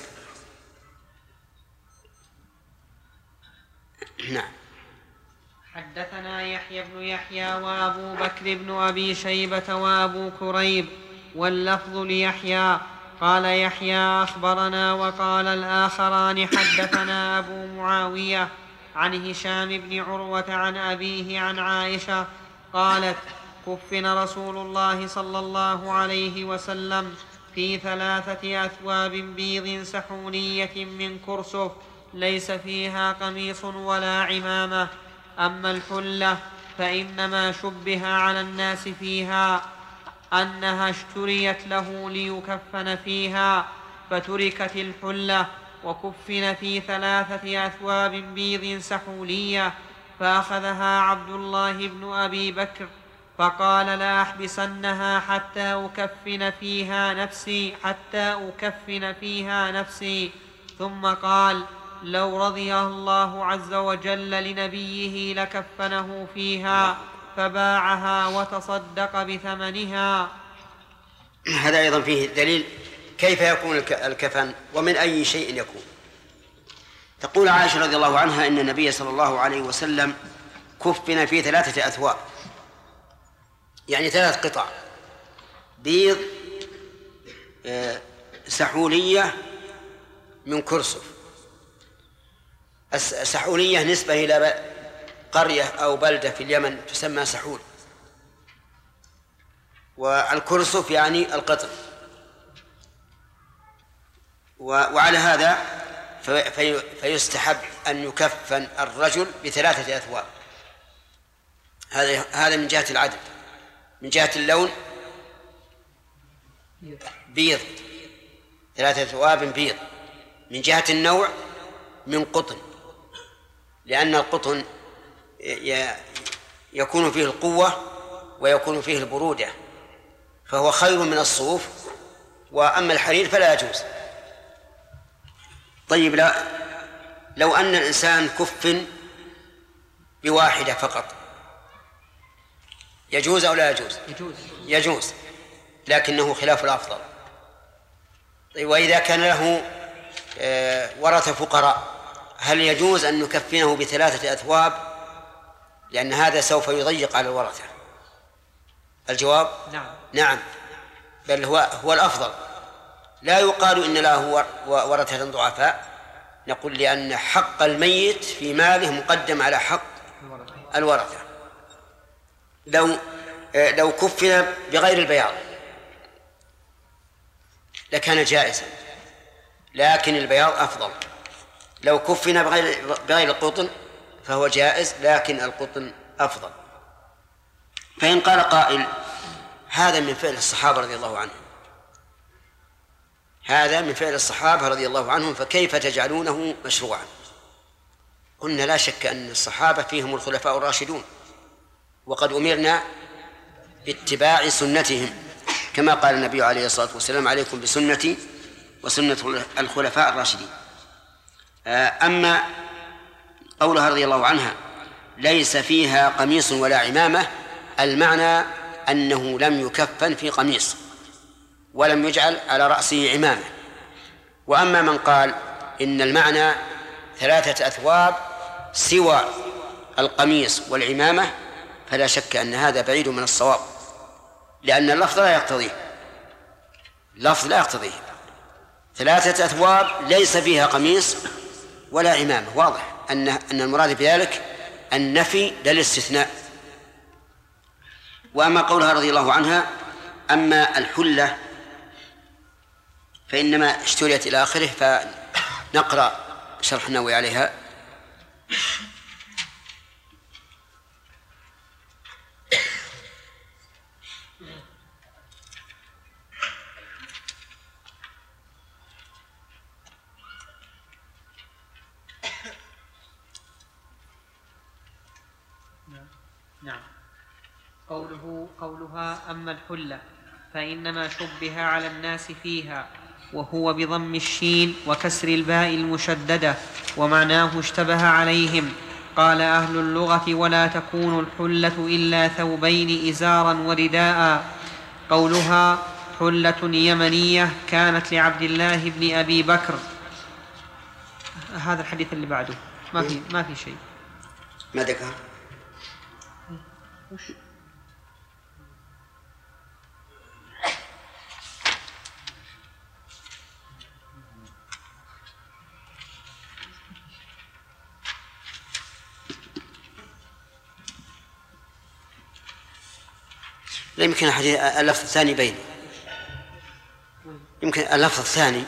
B: نعم.
A: حدثنا يحيى بن يحيى وأبو بكر بن أبي شيبة وأبو كريب، واللفظ ليحيى. قال يحيى أخبرنا، وقال الآخران حدثنا أبو معاوية عن هشام بن عروة عن أبيه عن عائشة قالت كفن رسول الله صلى الله عليه وسلم في 3 أثواب بيض سحونية من كرسف ليس فيها قميص ولا عمامة. أما الحلة فإنما شبه على الناس فيها أنها اشتريت له ليكفن فيها، فتركت الحلة وكفن في 3 أثواب بيض سحولية. فأخذها عبد الله بن أبي بكر فقال لا أحبسنها حتى أكفن فيها نفسي. ثم قال لو رضي الله عز وجل لنبيه لكفنه فيها، فباعها وتصدق بثمنها.
B: هذا أيضا فيه دليل كيف يكون الكفن ومن أي شيء يكون. تقول عائشة رضي الله عنها إن النبي صلى الله عليه وسلم كفن في 3 أثواب، يعني 3 قطع بيض سحولية من كرسف. السحولية نسبة إلى قرية أو بلدة في اليمن تسمى سحول، والكرسف يعني القطن. وعلى هذا فيستحب أن يكفن الرجل ب3 أثواب. هذا من جهة العدد. من جهة اللون بيض 3 أثواب بيض. من جهة النوع من قطن، لأن القطن يكون فيه القوة ويكون فيه البرودة، فهو خير من الصوف، وأما الحرير فلا يجوز. طيب، لو أن الإنسان كف بواحدة فقط يجوز أو لا يجوز؟ يجوز، لكنه خلاف الأفضل. طيب، وإذا كان له ورثة فقراء هل يجوز أن نكفنه ب3 أثواب؟ لأن هذا سوف يضيق على الورثة. الجواب نعم، بل هو الأفضل. لا يقال إن له ورثة ضعفاء، نقول لأن حق الميت في ماله مقدم على حق الورثة. لو كفن بغير البياض لكان جائزا، لكن البياض أفضل. لو كفن بغير القطن فهو جائز، لكن القطن أفضل. فإن قال قائل هذا من فعل الصحابة رضي الله عنهم، هذا من فعل الصحابة رضي الله عنهم، فكيف تجعلونه مشروعا؟ قلنا لا شك أن الصحابة فيهم الخلفاء الراشدون، وقد أمرنا باتباع سنتهم، كما قال النبي عليه الصلاة والسلام: عليكم بسنتي وسنة الخلفاء الراشدين. أما قولها رضي الله عنها ليس فيها قميص ولا عمامة، المعنى أنه لم يكفن في قميص ولم يجعل على رأسه عمامة. وأما من قال إن المعنى 3 أثواب سوى القميص والعمامة فلا شك أن هذا بعيد من الصواب، لأن اللفظ لا يقتضيه. اللفظ لا يقتضيه 3 أثواب ليس فيها قميص ولا عمامة. واضح أن المراد بذلك النفي للاستثناء. وأما قولها رضي الله عنها أما الحلة فإنما اشتريت إلى آخره، فنقرأ شرح النووي عليها.
A: نعم. قولها أما الحلة فإنما شبه على الناس فيها، وهو بضم الشين وكسر الباء المشددة، ومعناه اشتبه عليهم. قال أهل اللغة: ولا تكون الحلة إلا ثوبين إزارا ورداء. قولها حلة يمنية كانت لعبد الله بن أبي بكر. هذا الحديث اللي بعده ما في شيء.
B: ما ذكر؟ لا يمكن اللفظ الثاني بينه، يمكن اللفظ الثاني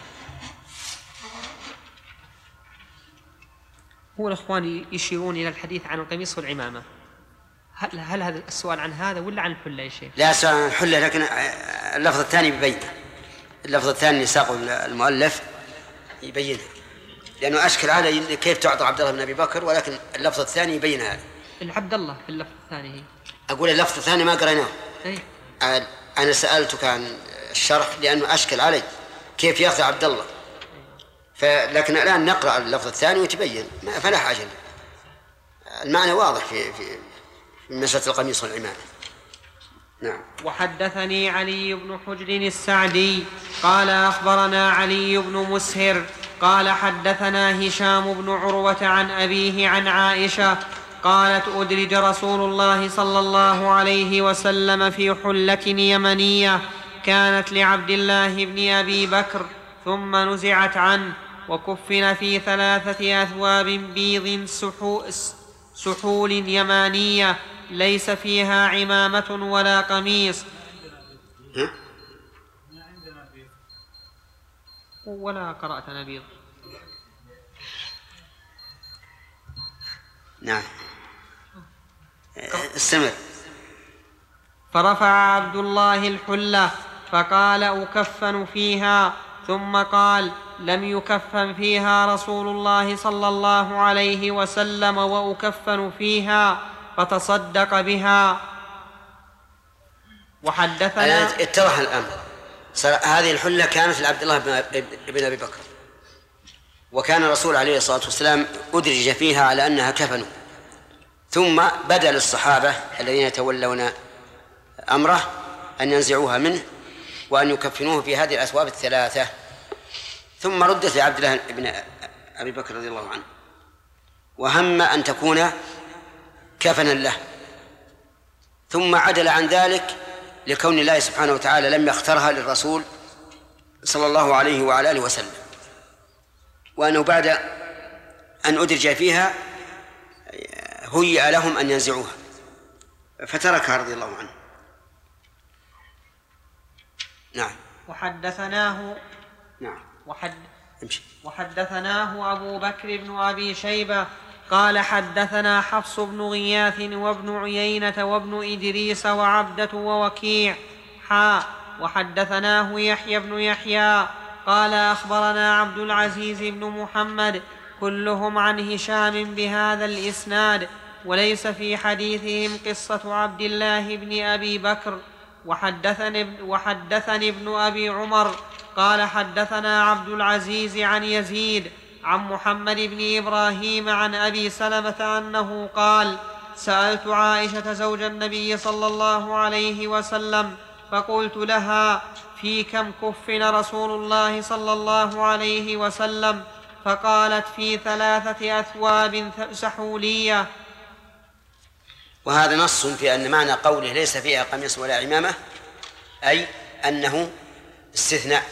A: هو الأخوان يشيرون إلى الحديث عن القميص والعمامة. هل هذا السؤال عن هذا ولا عن الحلة يا شيخ؟
B: لا، سؤال عن الحلة، لكن اللفظ الثاني ببينه. اللفظ الثاني اللي ساقه المؤلف يبينه، لأنه أشكل على كيف تعطى عبد الله بن أبي بكر، ولكن اللفظ الثاني يبين هذا.
A: العبد الله في اللفظ الثاني هي.
B: أقول اللفظ الثاني ما قرأناه. أنا سألتك عن الشرح لأنه أشكل علي كيف يأخذ عبد الله، لكن الآن نقرأ اللفظ الثاني وتبين، فلا حاجة. المعنى واضح في مسألة القميص والعمامة. نعم.
A: وحدثني علي بن حجر السعدي قال أخبرنا علي بن مسهر قال حدثنا هشام بن عروة عن أبيه عن عائشة قالت: أدرج رسول الله صلى الله عليه وسلم في حلة يمنية كانت لعبد الله بن أبي بكر ثم نزعت عنه، وكفن في 3 أثواب بيض سحول يمانية ليس فيها عمامة ولا قميص ولا قرأت نبيض.
B: نعم، استمر.
A: فرفع عبد الله الحلة فقال: أكفن فيها، ثم قال: لم يكفن فيها رسول الله صلى الله عليه وسلم وأكفن فيها. فتصدق بها. وحدثنا
B: اتضح الأمر. هذه الحلة كانت لعبد الله بن أبي بكر، وكان الرسول عليه الصلاة والسلام أدرج فيها على أنها كفن، ثم بدا للصحابة الذين يتولون أمره أن ينزعوها منه وأن يكفنوه في هذه الأثواب الثلاثة، ثم ردت لعبد الله بن أبي بكر رضي الله عنه، وهم أن تكون كفنا له، ثم عدل عن ذلك لكون الله سبحانه وتعالى لم يخترها للرسول صلى الله عليه وعلى آله وسلم، وأنه بعد أن أدرج فيها هيئ لهم أن ينزعوها فتركها رضي الله عنه. نعم.
A: وحدثناه أبو بكر بن أبي شيبة قال حدثنا حفص بن غياث وابن عيينة وابن إدريس وعبدة ووكيع وحدثناه يحيى بن يحيى قال أخبرنا عبد العزيز بن محمد كلهم عن هشام بهذا الإسناد، وليس في حديثهم قصة عبد الله بن أبي بكر. وحدثني ابن أبي عمر قال حدثنا عبد العزيز عن يزيد عن محمد بن إبراهيم عن أبي سلمة أنه قال سألت عائشة زوج النبي صلى الله عليه وسلم فقلت لها في كم كفن رسول الله صلى الله عليه وسلم؟ فقالت في 3 أثواب سحولية.
B: وهذا نص في أن معنى قوله ليس فيها قميص ولا عمامة أي أنه استثناء،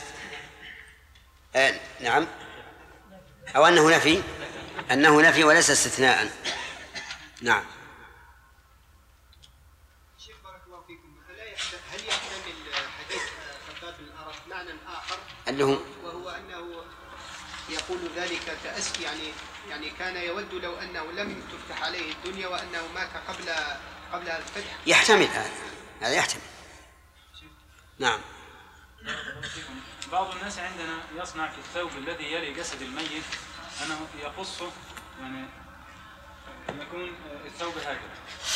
B: نعم، أو أنه نفي وليس استثناء. نعم.
D: شيخ بارك الله فيكم، هل يحتمل حديث خباب الأرض معنى آخر وهو أنه يقول ذلك تأسي، يعني كان يود لو أنه لم تفتح عليه الدنيا وأنه مات قبل الفتح؟
B: يحتمل هذا يحتمل. نعم.
E: بعض الناس عندنا يصنع في الثوب الذي يلي جسد الميت أنه يقصه، يعني يكون الثوب هكذا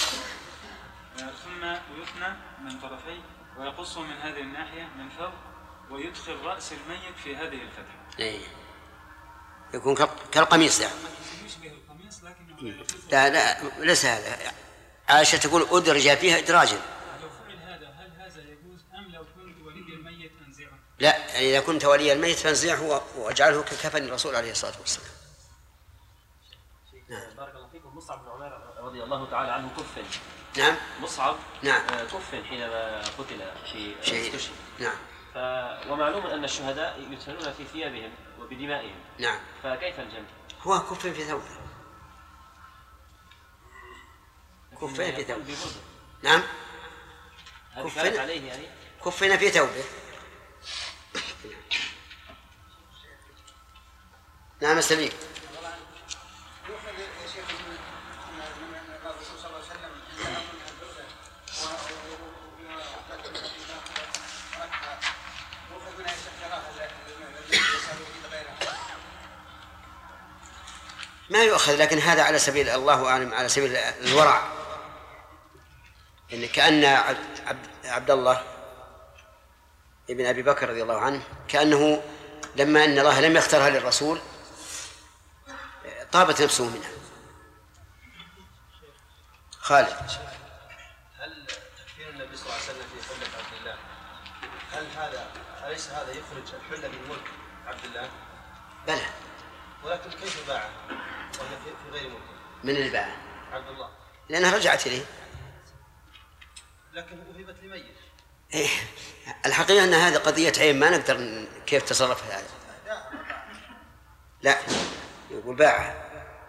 E: ثم يثنى من طرفيه ويقصه من هذه الناحية من فوق ويدخل رأس الميت في هذه الفتحة.
B: يكون كالقميص يعني.
E: يشبه القميص لكنه
B: لا ليس هذا. عائشة تقول أدرج فيها إدراجا.
E: لو فعل هذا هل هذا يجوز أم لو كنت ولي الميت أنزعه؟
B: لا، إذا كنت ولي الميت فانزعه واجعله ككفن الرسول عليه الصلاة والسلام.
I: بارك الله فيكم. مصعب بن عمير رضي الله تعالى عنه كفن.
B: نعم.
I: مصعب
B: نعم.
I: كفن حينما قتل في استشهد.
B: نعم.
I: ومعلوم أن الشهداء يدفنون في ثيابهم وبدمائهم.
B: نعم.
I: فكيف الجمع؟
B: هو كفن في ثوبه. كفن في ثوبه. نعم.
I: كفن عليه يعني.
B: كفن في ثوبه. نعم السبيل. ما يؤخذ، لكن هذا على سبيل الله أعلم على سبيل الورع، إن كأن عبد الله ابن أبي بكر رضي الله عنه كأنه لما أن الله لم يختارها للرسول طابت نفسه منها. خالد.
G: هل تكفير النبي صلى الله عليه وسلم في حلة عبد الله أليس هذا يخرج الحلة من ملك عبد الله؟
B: بلى.
G: ولكن كيف باعها وهي في غير ملك؟
B: من اللي باعها؟
G: عبد الله.
B: لأنها رجعت إليه.
G: لكن وهبت لميت.
B: إيه. الحقيقة أن هذه قضية عين ما نقدر كيف تصرف هذا. لا، يقول باعها.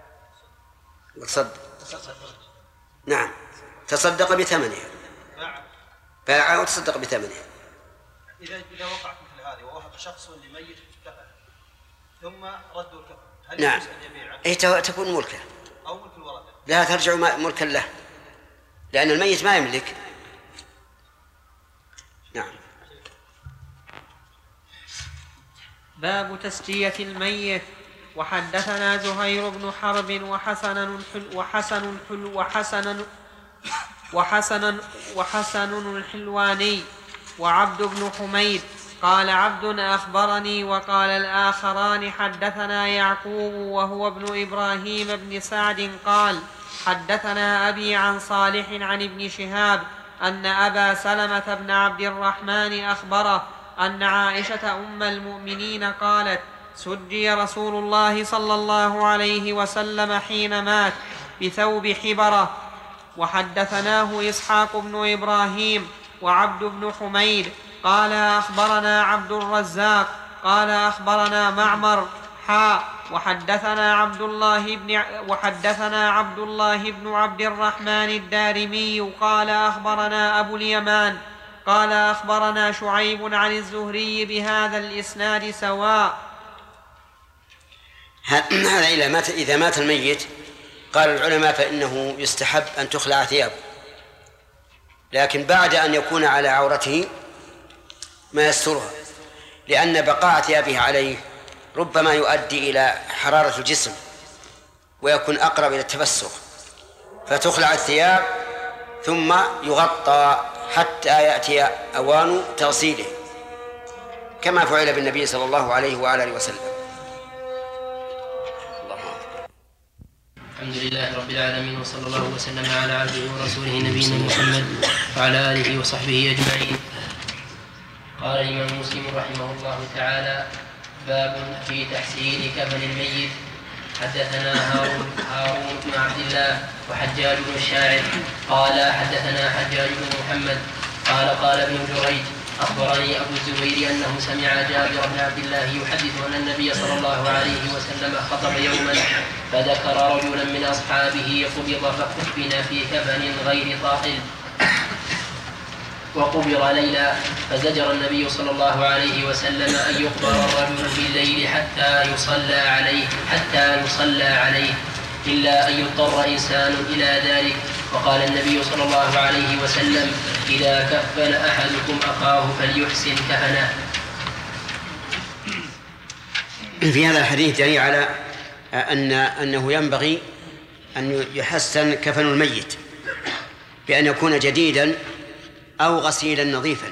B: تصدق. نعم، تصدق بثمنها. باعها وتصدق بثمنها.
G: إذا وقعت مثل هذه ووهب شخص لميت كفن ثم ردوا الكفن، هل
B: نعم.
G: يجوز أن يبيعه؟
B: إيه، تكون ملكه.
G: أو ملك الورثة.
B: لا، ترجع ملكا له، لأن الميت ما يملك. نعم.
A: باب تسجية الميت. وحسن الحلواني وعبد بن حميد. قال عبد أخبرني، وقال الآخران حدثنا يعقوب وهو ابن إبراهيم بن سعد قال حدثنا أبي عن صالح عن ابن شهاب أن أبا سلمة بن عبد الرحمن أخبره أن عائشة أم المؤمنين قالت سجي رسول الله صلى الله عليه وسلم حين مات بثوب حبرة. وحدثناه إسحاق بن إبراهيم وعبد بن حميد قال أخبرنا عبد الرزاق قال أخبرنا معمر وحدثنا عبد الله بن عبد الرحمن الدارمي قال أخبرنا أبو اليمان قال أخبرنا شعيب عن الزهري بهذا الإسناد سواء.
B: هذا إذا مات الميت قال العلماء فإنه يستحب أن تخلع ثيابه، لكن بعد أن يكون على عورته ما يسترها، لأن بقاء ثيابه عليه ربما يؤدي إلى حرارة الجسم ويكون أقرب إلى التفسخ، فتخلع الثياب ثم يغطى حتى يأتي أوان تغسيله كما فعل بالنبي صلى الله عليه وآله وسلم.
J: الحمد لله رب العالمين، وصلى الله وسلم على عبده ورسوله نبينا محمد وعلى آله وصحبه أجمعين. قال الإمام مسلم رحمه الله تعالى: باب في تحسين كفن الميت. حدثنا هارون بن عبد الله وحجاج بن الشاعر قال حدثنا حجاج بن محمد قال ابن جريج أخبرني أبو الزبير أنه سمع جابر بن عبد الله يحدث أن النبي صلى الله عليه وسلم خطب يوما فذكر رجلا من أصحابه قبض فكفن في كفن غير طاحل وقبر ليلا، فزجر النبي صلى الله عليه وسلم أن يقبر الرجل بالليل حتى يصلى عليه إلا أن يضطر إنسان إلى ذلك. وقال النبي صلى الله عليه وسلم: إذا كفن أحدكم أخاه فليحسن كفنه.
B: في هذا الحديث دليل على أنه ينبغي أن يحسن كفن الميت بأن يكون جديدا أو غسيلا نظيفا.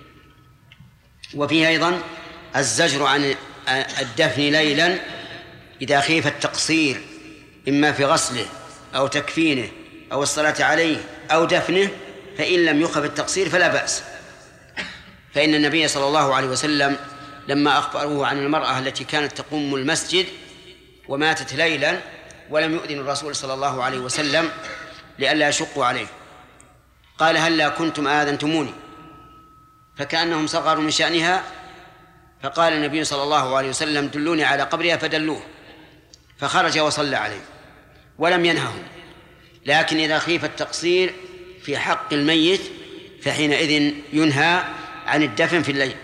B: وفيه أيضا الزجر عن الدفن ليلا إذا خيف التقصير إما في غسله أو تكفينه أو الصلاة عليه أو دفنه، فإن لم يخف التقصير فلا بأس. فإن النبي صلى الله عليه وسلم لما أخبروه عن المرأة التي كانت تقوم المسجد وماتت ليلا ولم يؤذن الرسول صلى الله عليه وسلم لئلا يشقوا عليه، قال: هلا كنتم آذنتموني؟ فكأنهم صغروا من شأنها، فقال النبي صلى الله عليه وسلم: دلوني على قبرها، فدلوه، فخرج وصلى عليه ولم ينههم. لكن إذا خيف التقصير في حق الميت فحينئذ ينهى عن الدفن في الليل.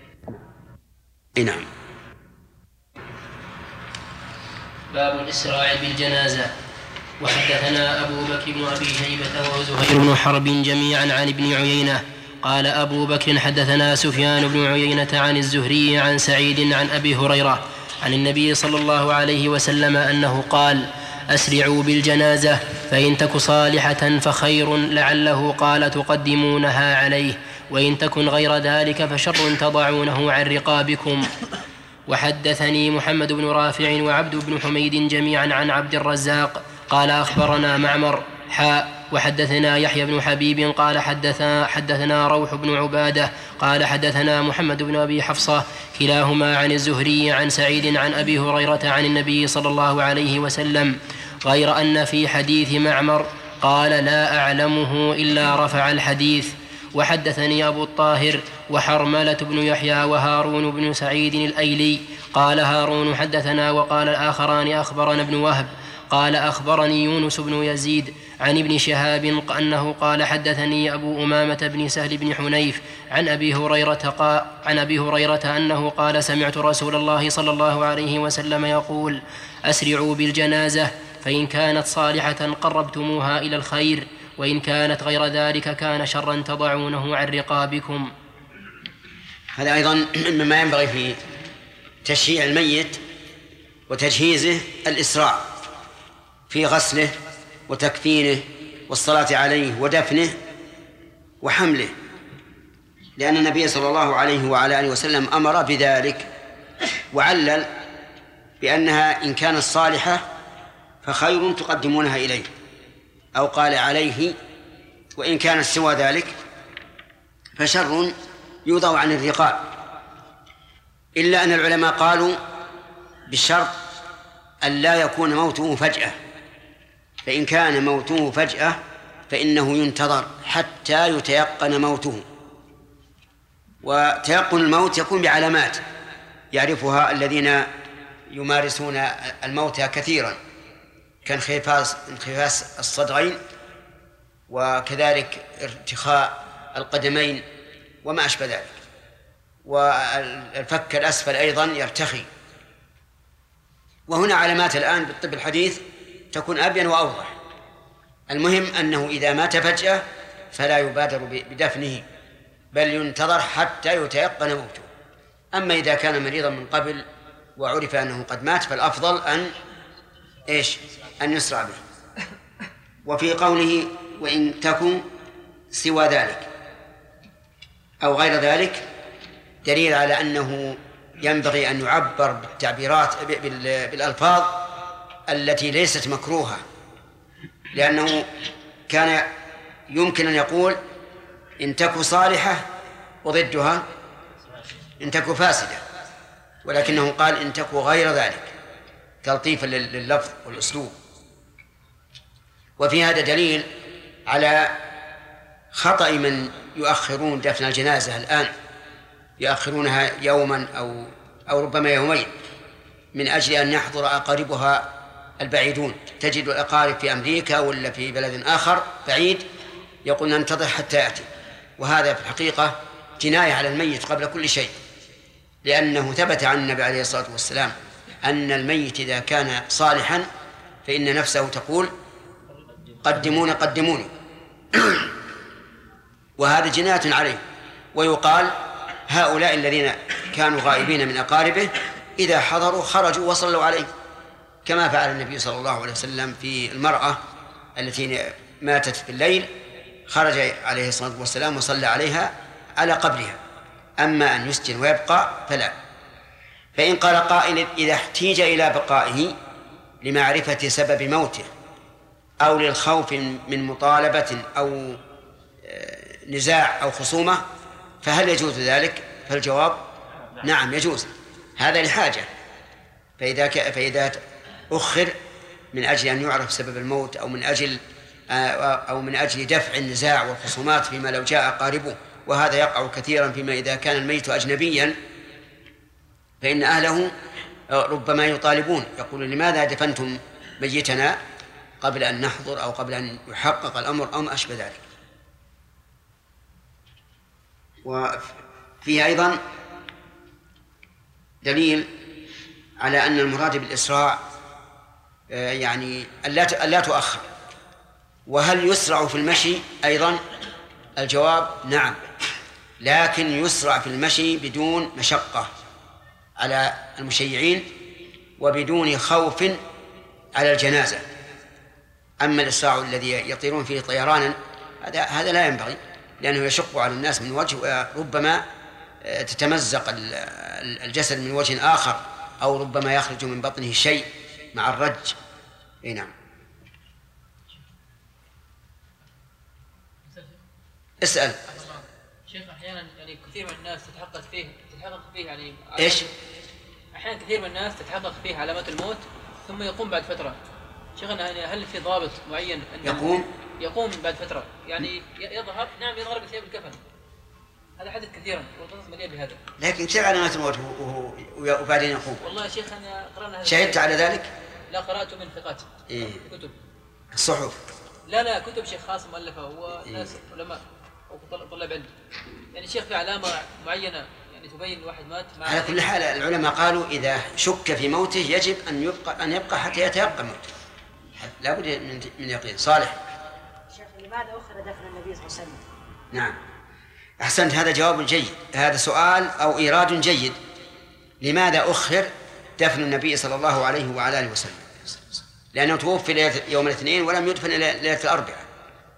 B: نعم.
J: باب الإسراع بالجنازة. وحدثنا أبو بكر بن أبي شيبة وزهير بن حرب جميعا عن ابن عيينة قال أبو بكر حدثنا سفيان بن عيينة عن الزهري عن سعيد عن أبي هريرة عن النبي صلى الله عليه وسلم أنه قال: أسرعوا بالجنازة فإن تك صالحة فخير، لعله قال تقدمونها عليه، وإن تكن غير ذلك فشر تضعونه عن رقابكم. وحدثني محمد بن رافع وعبد بن حميد جميعا عن عبد الرزاق قال أخبرنا معمر وحدثنا يحيى بن حبيب قال حدثنا روح بن عبادة قال حدثنا محمد بن أبي حفصة كلاهما عن الزهري عن سعيد عن أبي هريرة عن النبي صلى الله عليه وسلم، غير أن في حديث معمر قال: لا أعلمه إلا رفع الحديث. وحدثني أبو الطاهر وحرملة بن يحيى وهارون بن سعيد الأيلي قال هارون حدثنا، وقال الآخران أخبرنا ابن وهب قال أخبرني يونس بن يزيد عن ابن شهاب أنه قال حدثني أبو أمامة بن سهل بن حنيف عن أبي هريرة أنه قال: سمعت رسول الله صلى الله عليه وسلم يقول: أسرعوا بالجنازة فإن كانت صالحة قربتموها إلى الخير، وإن كانت غير ذلك كان شرا تضعونه عن رقابكم.
B: هذا أيضا مما ينبغي في تشييع الميت وتجهيزه الإسراع في غسله وتكفينه والصلاة عليه ودفنه وحمله، لأن النبي صلى الله عليه وعلى آله وسلم أمر بذلك، وعلل بأنها إن كانت صالحة فخير تقدمونها إليه، أو قال عليه، وإن كانت سوى ذلك فشر يوضع عن الرقاب. إلا أن العلماء قالوا بالشرط أن لا يكون موته فجأة، فإن كان موته فجأة فإنه ينتظر حتى يتيقن موته، وتيقن الموت يكون بعلامات يعرفها الذين يمارسون الموت كثيرا، كانخفاس الصدغين، وكذلك ارتخاء القدمين وما أشبه ذلك، والفك الأسفل أيضا يرتخي. وهنا علامات الآن بالطب الحديث تكون أبين وأوضح. المهم أنه إذا مات فجأة فلا يبادر بدفنه، بل ينتظر حتى يتيقن موته. أما إذا كان مريضا من قبل وعرف أنه قد مات فالأفضل أن يسرع به. وفي قوله وإن تكن سوى ذلك أو غير ذلك دليل على أنه ينبغي أن يعبر بالتعبيرات بالألفاظ التي ليست مكروهة، لأنه كان يمكن أن يقول إن تكن صالحة وضدها إن تكن فاسدة، ولكنه قال إن تكن غير ذلك تلطيفا لللفظ والأسلوب. وفي هذا دليل على خطأ من يؤخرون دفن الجنازة الآن، يؤخرونها يوما أو ربما يومين من أجل أن يحضر أقاربها البعيدون. تجد الأقارب في أمريكا ولا في بلد آخر بعيد يقول ننتظر حتى يأتي، وهذا في الحقيقة جناية على الميت قبل كل شيء، لأنه ثبت عن النبي عليه الصلاة والسلام أن الميت إذا كان صالحا فإن نفسه تقول قدموني قدموني وهذا جناية عليه. ويقال هؤلاء الذين كانوا غائبين من أقاربه إذا حضروا خرجوا وصلوا عليه، كما فعل النبي صلى الله عليه وسلم في المرأة التي ماتت في الليل، خرج عليه الصلاة والسلام وصلى عليها على قبرها. أما أن يسجن ويبقى فلا. فإن قال قائل إذا احتيج إلى بقائه لمعرفة سبب موته أو للخوف من مطالبة أو نزاع أو خصومة فهل يجوز ذلك؟ فالجواب نعم يجوز، هذا لحاجة. فإذا أخر من أجل أن يعرف سبب الموت أو من أجل دفع النزاع والخصومات فيما لو جاء قاربه، وهذا يقع كثيرا فيما إذا كان الميت أجنبيا فإن أهله ربما يطالبون يقولون لماذا دفنتم ميتنا قبل أن نحضر أو قبل أن يحقق الأمر أو ما أشبه ذلك. وفيه أيضا دليل على أن المراد بالإسراع يعني ألا تؤخر. وهل يسرع في المشي أيضا؟ الجواب نعم، لكن يسرع في المشي بدون مشقة على المشيعين وبدون خوف على الجنازة. أما الإسراع الذي يطيرون فيه طيرانا هذا لا ينبغي، لأنه يشق على الناس من وجه، وربما تتمزق الجسد من وجه آخر، أو ربما يخرج من بطنه شيء مع الرج. نعم. اسأل.
K: شيخ أحيانا يعني كثير من الناس تتحقق فيه يعني
B: إيش؟
K: أحيانا كثير من الناس تتحقق فيه علامات الموت ثم يقوم بعد فترة. شيخنا يعني هل في ضابط معين أن يقوم بعد فترة يعني يظهر بثياب الكفن؟ هذا حدث كثيرا والقصص مليئة بهذا. لكن
B: كيف علامات الموت وبعدين يقوم؟
K: والله يا شيخ أنا قرأنا هذا.
B: شهدت على ذلك؟
K: لا، قرأته من ثقات. كتب.
B: الصحف؟
K: لا كتب شيخ خاص مؤلفة وناس علماء أو طلاب علم. يعني شيخ في علامة معينة يعني تبين واحد مات.
B: على كل حال العلماء قالوا إذا شك في موته يجب أن يبقى حتى يتيقن موته، لا بد من يقين. صالح.
L: شيخ لماذا أخر دفن النبي صلى الله عليه وسلم؟
B: نعم أحسنت، هذا جواب جيد، هذا سؤال أو إيراد جيد. لماذا أخر دفن النبي صلى الله عليه وعلى آله وسلم؟ لأنه توفي يوم الاثنين ولم يدفن إلى ليلة الأربعاء،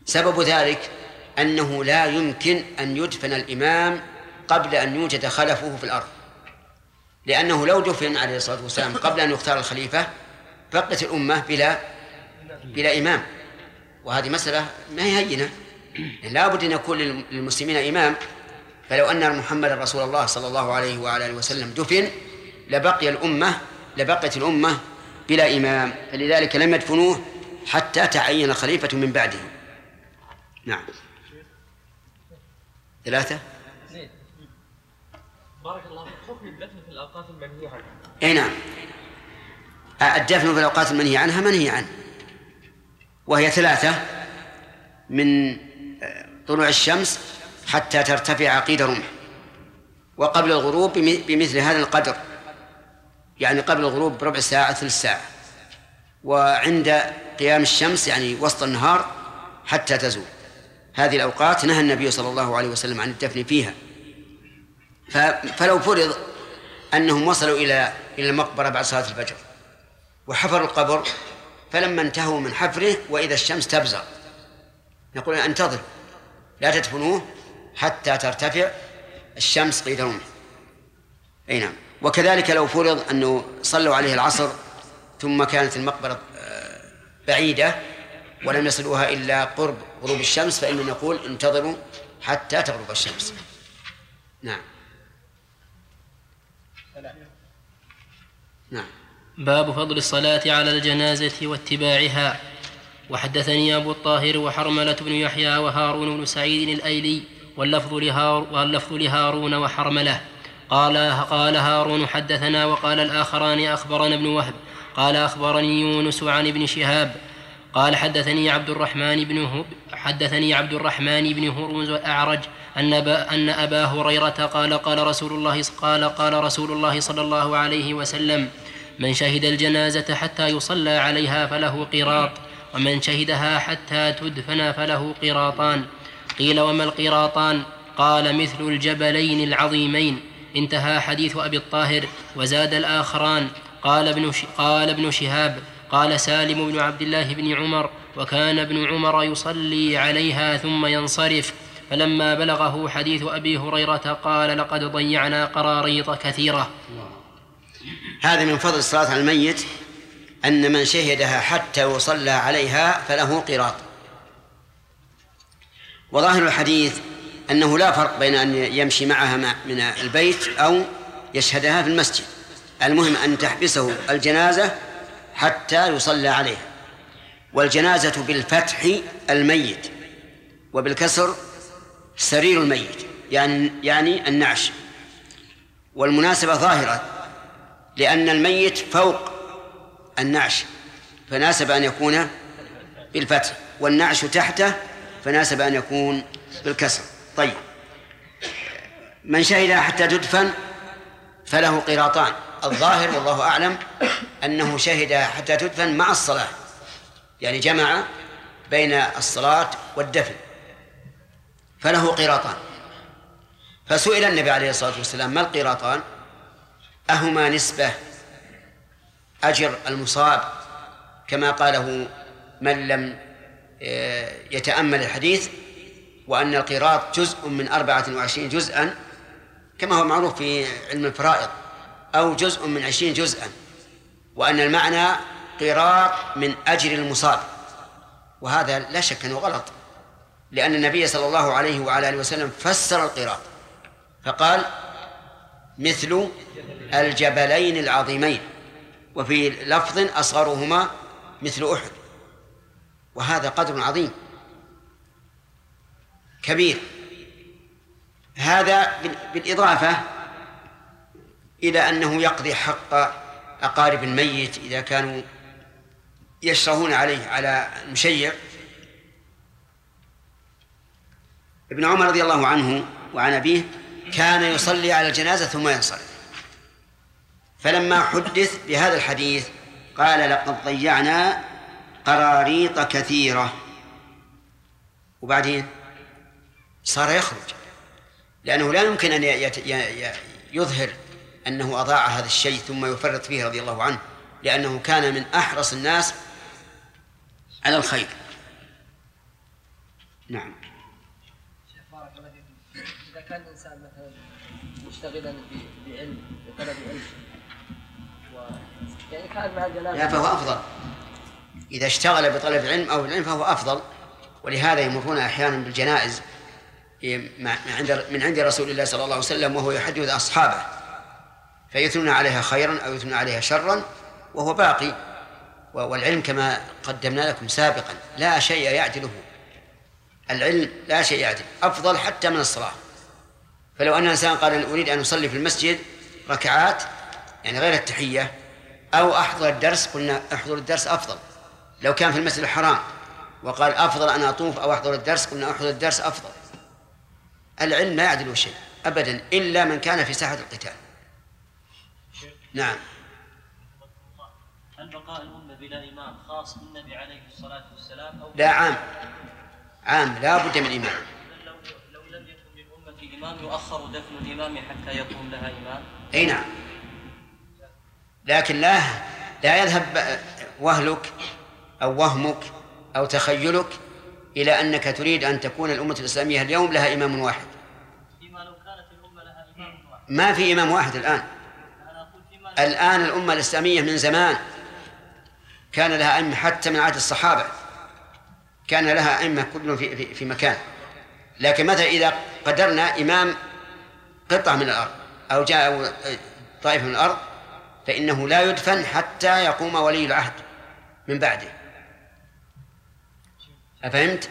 B: سبب ذلك أنه لا يمكن أن يدفن الإمام قبل أن يوجد خلفه في الأرض، لأنه لو دفن عليه الصلاة والسلام قبل أن يختار الخليفة بقت الأمة بلا إمام، وهذه مسألة ما هي هينة. لا بد أن يكون للمسلمين إمام، فلو أن محمد رسول الله صلى الله عليه وعلى آله وسلم دفن لبقت الأمة بلا إمام، فلذلك لم يدفنوه حتى تعين خليفة من بعده. نعم. 3.
H: بارك الله فيك. حكم الدفن في الأوقات المنهي عنها.
B: أي نعم، الدفن في الأوقات المنهي عنها منهي عنه، وهي 3: من طلوع الشمس حتى ترتفع قيد رمح، وقبل الغروب بمثل هذا القدر، يعني قبل الغروب بربع ساعة 3 ساعة، وعند قيام الشمس يعني وسط النهار حتى تزول. هذه الأوقات نهى النبي صلى الله عليه وسلم عن الدفن فيها. فلو فرض أنهم وصلوا إلى المقبرة بعد صلاة الفجر وحفروا القبر، فلما انتهوا من حفره وإذا الشمس تبزغ، نقول انتظر لا تدفنوه حتى ترتفع الشمس قيد رمح. أي نعم. وكذلك لو فرض أنه صلوا عليه العصر ثم كانت المقبرة بعيدة ولم يصلوها إلا قرب غروب الشمس، فإننا نقول انتظروا حتى تغرب الشمس. نعم. نعم.
J: باب فضل الصلاة على الجنازة واتباعها. وحدثني أبو الطاهر وحرملة بن يحيى وهارون بن سعيد الأيلي واللفظ لهارون وحرملة قال هارون حدثنا، وقال الآخران أخبرنا ابن وهب قال أخبرني يونس عن ابن شهاب قال حدثني عبد الرحمن بن هرمز الأعرج أن أبا هريرة قال رسول الله صلى الله عليه وسلم: من شهد الجنازة حتى يصلى عليها فله قيراط، ومن شهدها حتى تدفن فله قيراطان. قيل: وما القيراطان؟ قال: مثل الجبلين العظيمين. انتهى حديث أبي الطاهر. وزاد الآخران. قال ابن شهاب قال سالم بن عبد الله بن عمر: وكان ابن عمر يصلي عليها ثم ينصرف. فلما بلغه حديث أبي هريرة قال: لقد ضيعنا قراريط كثيرة.
B: هذا من فضل الصلاة على الميت، أن من شهدها حتى يصلى عليها فله قيراط. وظاهر الحديث أنه لا فرق بين أن يمشي معها من البيت أو يشهدها في المسجد، المهم أن تحبسه الجنازة حتى يصلى عليها. والجنازة بالفتح الميت، وبالكسر سرير الميت، يعني النعش. والمناسبة ظاهرة، لأن الميت فوق النعش فناسب أن يكون بالفتح، والنعش تحته فناسب أن يكون بالكسر. طيب، من شهد حتى تدفن فله قيراطان. الظاهر والله أعلم أنه شهد حتى تدفن مع الصلاة، يعني جمع بين الصلاة والدفن، فله قيراطان. فسئل النبي عليه الصلاة والسلام: ما القيراطان؟ أهما نسبة أجر المصاب كما قاله من لم يتأمل الحديث، وأن القيراط جزء من 24 جزءا كما هو معروف في علم الفرائض، أو جزء من 20 جزءا، وأن المعنى قيراط من أجر المصاب. وهذا لا شك أنه غلط، لأن النبي صلى الله عليه وعلى آله وسلم فسر القيراط فقال: مثل الجبلين العظيمين، وفي لفظ أصغرهما مثل أحد. وهذا قدر عظيم كبير. هذا بالإضافة إلى أنه يقضي حق أقارب الميت إذا كانوا يشرهون عليه على المشيع. ابن عمر رضي الله عنه وعن أبيه كان يصلي على الجنازة ثم ينصرف، فلما حدث بهذا الحديث قال: لقد ضيعنا قراريط كثيرة. وبعدين صار يخرج، لأنه لا يمكن أن يظهر أنه أضاع هذا الشيء ثم يفرط فيه رضي الله عنه، لأنه كان من أحرص الناس على الخير. نعم.
K: شيخ بارك الله فيكم، إذا كان الإنسان مثلا مشتغلا بعلم بطلب علم يعني كان مع الجنازة
B: لا، فهو أفضل. إذا اشتغل بطلب علم أو العلم فهو أفضل، ولهذا يمرون أحيانا بالجنائز من عند رسول الله صلى الله عليه وسلم وهو يحدث أصحابه فيثنون عليها خيرا أو يثنون عليها شرا وهو باقي. والعلم كما قدمنا لكم سابقا لا شيء يعدله، العلم لا شيء يعدل، أفضل حتى من الصلاة. فلو أن الإنسان قال أريد أن أصلي في المسجد ركعات يعني غير التحية أو أحضر الدرس، قلنا أحضر الدرس أفضل. لو كان في المسجد الحرام وقال أفضل أن أطوف أو أحضر الدرس، قلنا أحضر الدرس أفضل. العلم لا يعدل شيء أبدا إلا من كان في ساحة القتال. نعم.
I: هل بقاء الأمة بلا إمام خاص بالنبي عليه الصلاة والسلام أو
B: لا، عام لا بد من إمام.
I: لو لم يكن للأمة إمام يؤخر دفن الإمام حتى يكون لها إمام؟
B: أي نعم، لكن لا يذهب وهلك أو وهمك أو تخيلك إلى أنك تريد أن تكون الأمة الإسلامية اليوم لها إمام واحد.
I: فيما لو كانت الأمة لها إمام واحد.
B: ما في إمام واحد الآن الأمة الإسلامية من زمان كان لها أئمة، حتى من عهد الصحابة كان لها أئمة كل في مكان. لكن مثلا إذا قدرنا إمام قطعة من الأرض أو جاء طائفة من الأرض فإنه لا يدفن حتى يقوم ولي العهد من بعده. أفهمت؟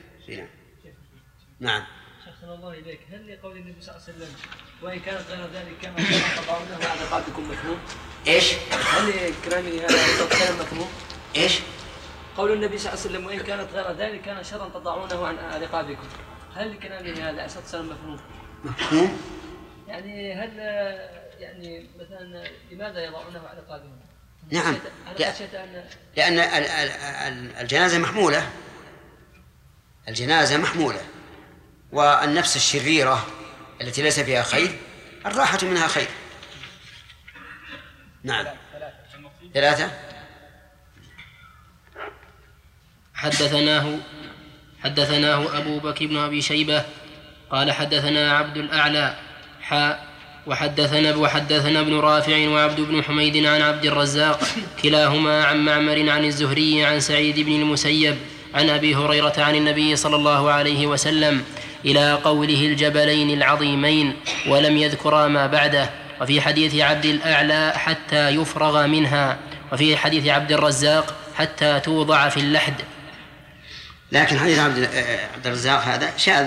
B: نعم.
K: شيخنا الله إليك، هل لقول النبي صلى الله عليه وسلم وإن كانت غير ذلك كما تضعونه على رقابكم مفهوم؟
B: إيش؟
K: هل كلامي هذا كلام مفهوم؟
B: إيش؟
K: قول النبي صلى الله عليه وسلم وإن كانت غير ذلك كان شرا تضعونه عن رقابكم، هل كلامي هذا أسد سلام مفهوم؟
B: مفهوم؟
K: يعني هل يعني مثلا لماذا يضعونه على رقابهم؟
B: نعم، لأن الجنازة محمولة، الجنازة محمولة، والنفس الشريرة التي ليس فيها خير الراحة منها خير. نعم. 3.
J: حدثناه أبو بكر بن أبي شيبة قال حدثنا عبد الأعلى وحدثنا ابن رافع وعبد بن حميد عن عبد الرزاق كلاهما عن معمر عن الزهري عن سعيد بن المسيب عن أبي هريرة عن النبي صلى الله عليه وسلم إلى قوله الجبلين العظيمين ولم يذكرا ما بعده. وفي حديث عبد الأعلى حتى يفرغ منها، وفي حديث عبد الرزاق حتى توضع في اللحد.
B: لكن حديث عبد الرزاق هذا شاذ،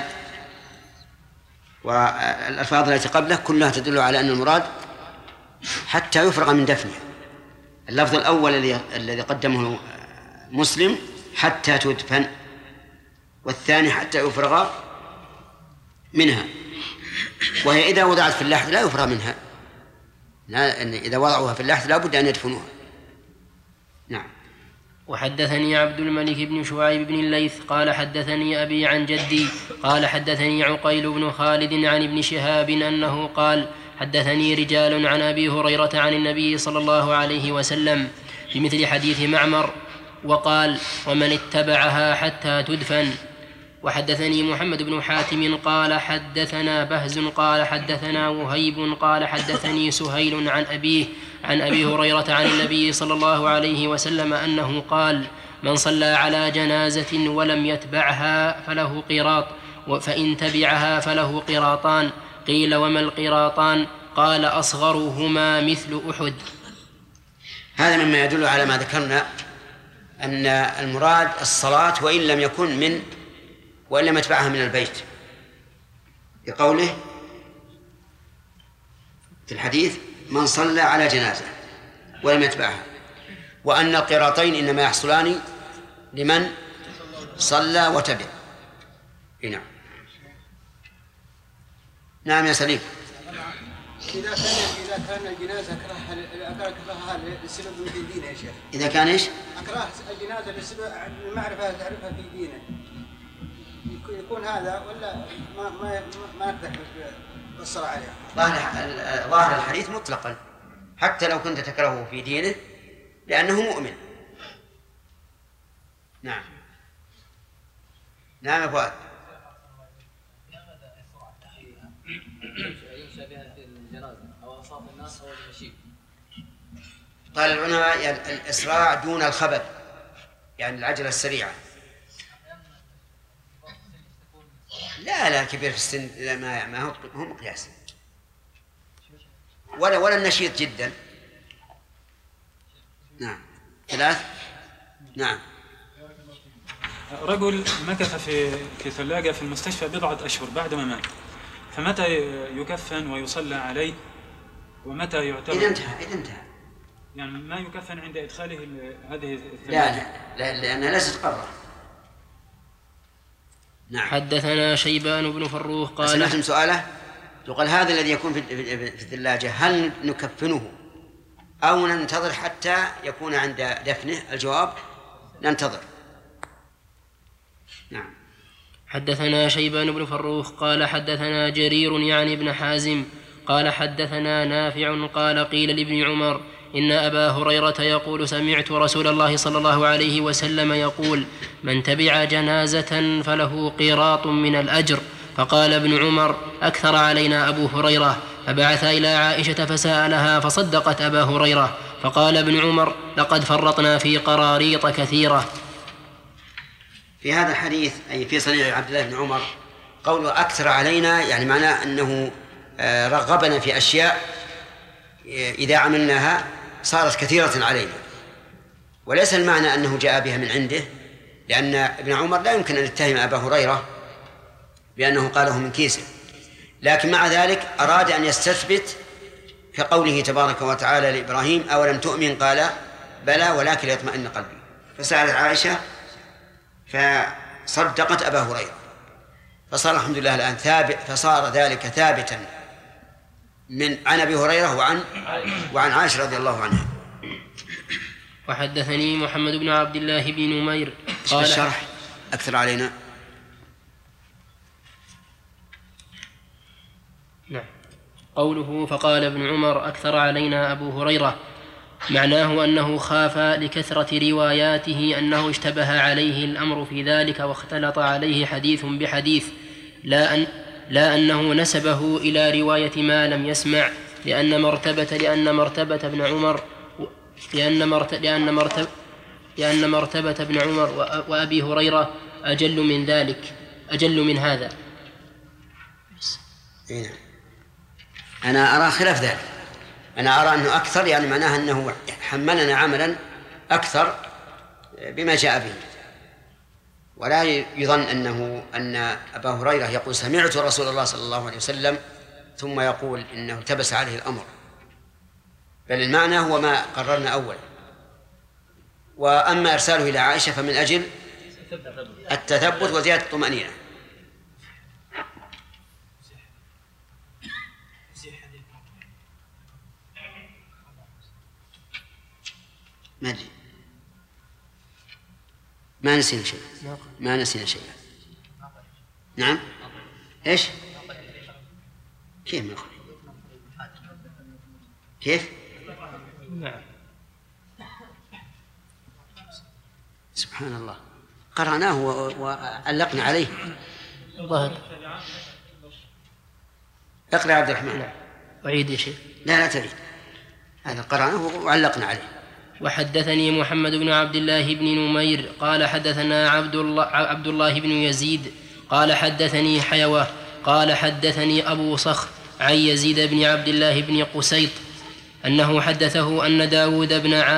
B: والألفاظ التي قبله كلها تدل على أن المراد حتى يفرغ من دفنه. اللفظ الأول الذي قدمه مسلم حتى تدفن، والثاني حتى يفرغ منها، وهي إذا وضعت في اللحد لا يفرغ منها، إذا وضعوها في اللحد لا بد أن يدفنوها. نعم.
J: وحدثني عبد الملك بن شعيب بن الليث قال حدثني أبي عن جدي قال حدثني عقيل بن خالد عن ابن شهاب أنه قال حدثني رجال عن أبي هريرة عن النبي صلى الله عليه وسلم بمثل حديث معمر، وقال ومن اتبعها حتى تدفن. وحدثني محمد بن حاتم قال حدثنا بهز قال حدثنا وهيب قال حدثني سهيل عن أبيه عن أبي هريرة عن النبي صلى الله عليه وسلم أنه قال من صلى على جنازة ولم يتبعها فله قيراط، فإن تبعها فله قيراطان. قيل وما القيراطان؟ قال أصغرهما مثل أحد.
B: هذا مما يدل على ما ذكرنا أن المراد الصلاة وإن لم يتبعها من البيت، بقوله في الحديث من صلى على جنازة ولم يتبعها، وأن القيراطين إنما يحصلان لمن صلى وتبع. نعم. نعم يا سليم.
D: إذا كان الجنازة أكرهها للسبب من دينه يا شيخ.
B: إذا كان إيش؟
D: أكره الجنازة للسبب المعرفة تعرفها في دينه، يكون هذا ولا ما نقدر بالصلاة عليها؟
B: ظاهر الحديث مطلقا حتى لو كنت تكرهه في دينه لأنه مؤمن. نعم. نعم يا فؤاد.
K: يمشى بها في الجنازة أو أصاب الناس أو المشي.
B: قال العلماء يعني الإسراع دون الخبث، يعني العجلة السريعة. لا كبير في السن ما هو مقياس، ولا النشيط جدا. نعم. 3. نعم.
E: رجل مكث في ثلاجة في المستشفى 4 أشهر بعدما مات، فمتى يكفن ويصلى عليه ومتى يعتبر؟
B: إذا انتهى
E: يعني ما يكفن عند إدخاله هذه الثلاجة.
B: لا لأنها ليست قبره. نعم.
J: حدثنا شيبان بن فروخ قال
B: سمعتم سؤاله؟ يقول هذا الذي يكون في الثلاجة هل نكفنه أو ننتظر حتى يكون عند دفنه؟ الجواب ننتظر. نعم.
J: حدثنا شيبان بن فروخ قال حدثنا جرير يعني ابن حازم قال حدثنا نافع قال قيل لابن عمر إن أبا هريرة يقول سمعت رسول الله صلى الله عليه وسلم يقول من تبع جنازة فله قيراط من الأجر. فقال ابن عمر أكثر علينا أبو هريرة، فبعث إلى عائشة فسألها فصدقت أبا هريرة. فقال ابن عمر لقد فرطنا في قراريط كثيرة.
B: في هذا الحديث أي في صنيع عبد الله بن عمر قوله أكثر علينا يعني معناه أنه رغبنا في أشياء إذا عملناها صارت كثيرة علينا، وليس المعنى أنه جاء بها من عنده، لأن ابن عمر لا يمكن أن يتهم أبا هريرة بأنه قاله من كيسه، لكن مع ذلك أراد أن يستثبت كقوله تبارك وتعالى لإبراهيم أولم تؤمن قال بلى ولكن ليطمئن قلبي، فسألت عائشة فصدقت أبا هريرة، فصار الحمد لله الآن ثابت، فصار ذلك ثابتا عن أبي هريرة وعن عائشة رضي الله عنها.
J: وحدثني محمد بن عبد الله بن نمير
B: قال الشرح أكثر علينا.
J: نعم. قوله فقال ابن عمر أكثر علينا أبو هريرة معناه أنه خاف لكثرة رواياته أنه اشتبه عليه الأمر في ذلك واختلط عليه حديث بحديث، لا أنه نسبه إلى رواية ما لم يسمع، لأن مرتبة ابن عمر وأبي هريرة أجل من هذا.
B: أنا أرى خلاف ذلك، أنا أرى أنه أكثر يعني معناها أنه حملنا عملا أكثر بما جاء به، ولا يظن أن أبا هريرة يقول سمعت رسول الله صلى الله عليه وسلم ثم يقول إنه التبس عليه الأمر، بل المعنى هو ما قررنا أول. وأما إرساله إلى عائشة فمن أجل التثبت وزيادة الطمأنينة. ما أدري، ما نسينا شيء. نعم. إيش؟ كيف ما يخرج؟ كيف؟
J: نعم.
B: سبحان الله، قرأناه وعلقنا عليه. اقرأ عبد الرحمن.
J: نعم. أعيد يا شيخ؟
B: لا تعيد، هذا قرأناه وعلقنا عليه.
J: وحدثني محمد بن عبد الله بن نمير قال حدثنا عبد الله بن يزيد قال حدثني حيوة قال حدثني أبو صخر عن يزيد بن عبد الله بن قسيط أنه حدثه أن داود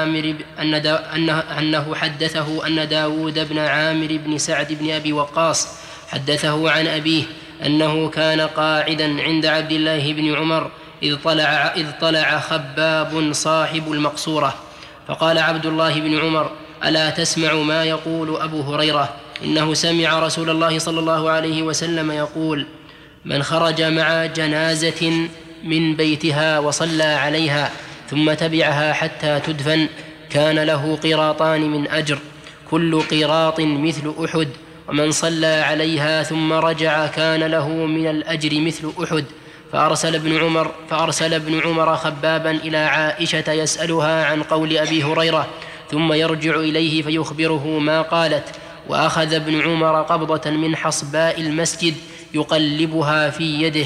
J: بن عامر بن سعد بن أبي وقاص حدثه عن أبيه أنه كان قاعدا عند عبد الله بن عمر إذ طلع خباب صاحب المقصورة، فقال عبد الله بن عمر ألا تسمع ما يقول أبو هريرة؟ إنه سمع رسول الله صلى الله عليه وسلم يقول من خرج مع جنازة من بيتها وصلى عليها ثم تبعها حتى تدفن كان له قيراطان من أجر، كل قيراط مثل أحد، ومن عليها ثم رجع كان له من الأجر مثل أحد. فأرسل ابن عمر خبابا إلى عائشة يسألها عن قول أبي هريرة، ثم يرجع إليه فيخبره ما قالت، وأخذ ابن عمر قبضة من حصباء المسجد يقلبها في يده.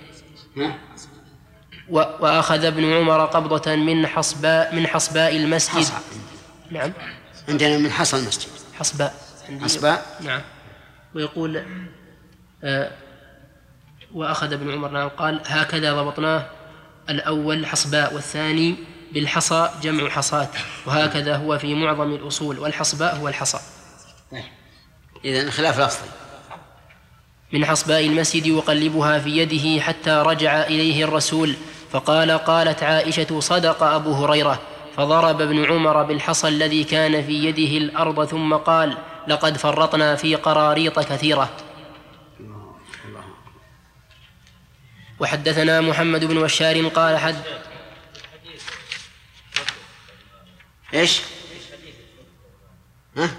J: وأخذ ابن عمر قبضة من حصباء المسجد. نعم،
B: عندنا من حصى المسجد
J: حصباء. نعم. ويقول وأخذ ابن عمر، نعم، قال هكذا ضبطناه: الأول حصباء، والثاني بالحصى جمع حصاة، وهكذا هو في معظم الأصول، والحصباء هو الحصى.
B: إذن خلاف لفظي.
J: من حصباء المسجد يقلبها في يده حتى رجع إليه الرسول فقال: قالت عائشة: صدق أبو هريرة. فضرب ابن عمر بالحصى الذي كان في يده الأرض ثم قال: لقد فرطنا في قراريط كثيرة. وحدثنا محمد بن بشار قال
B: إيش؟ ها؟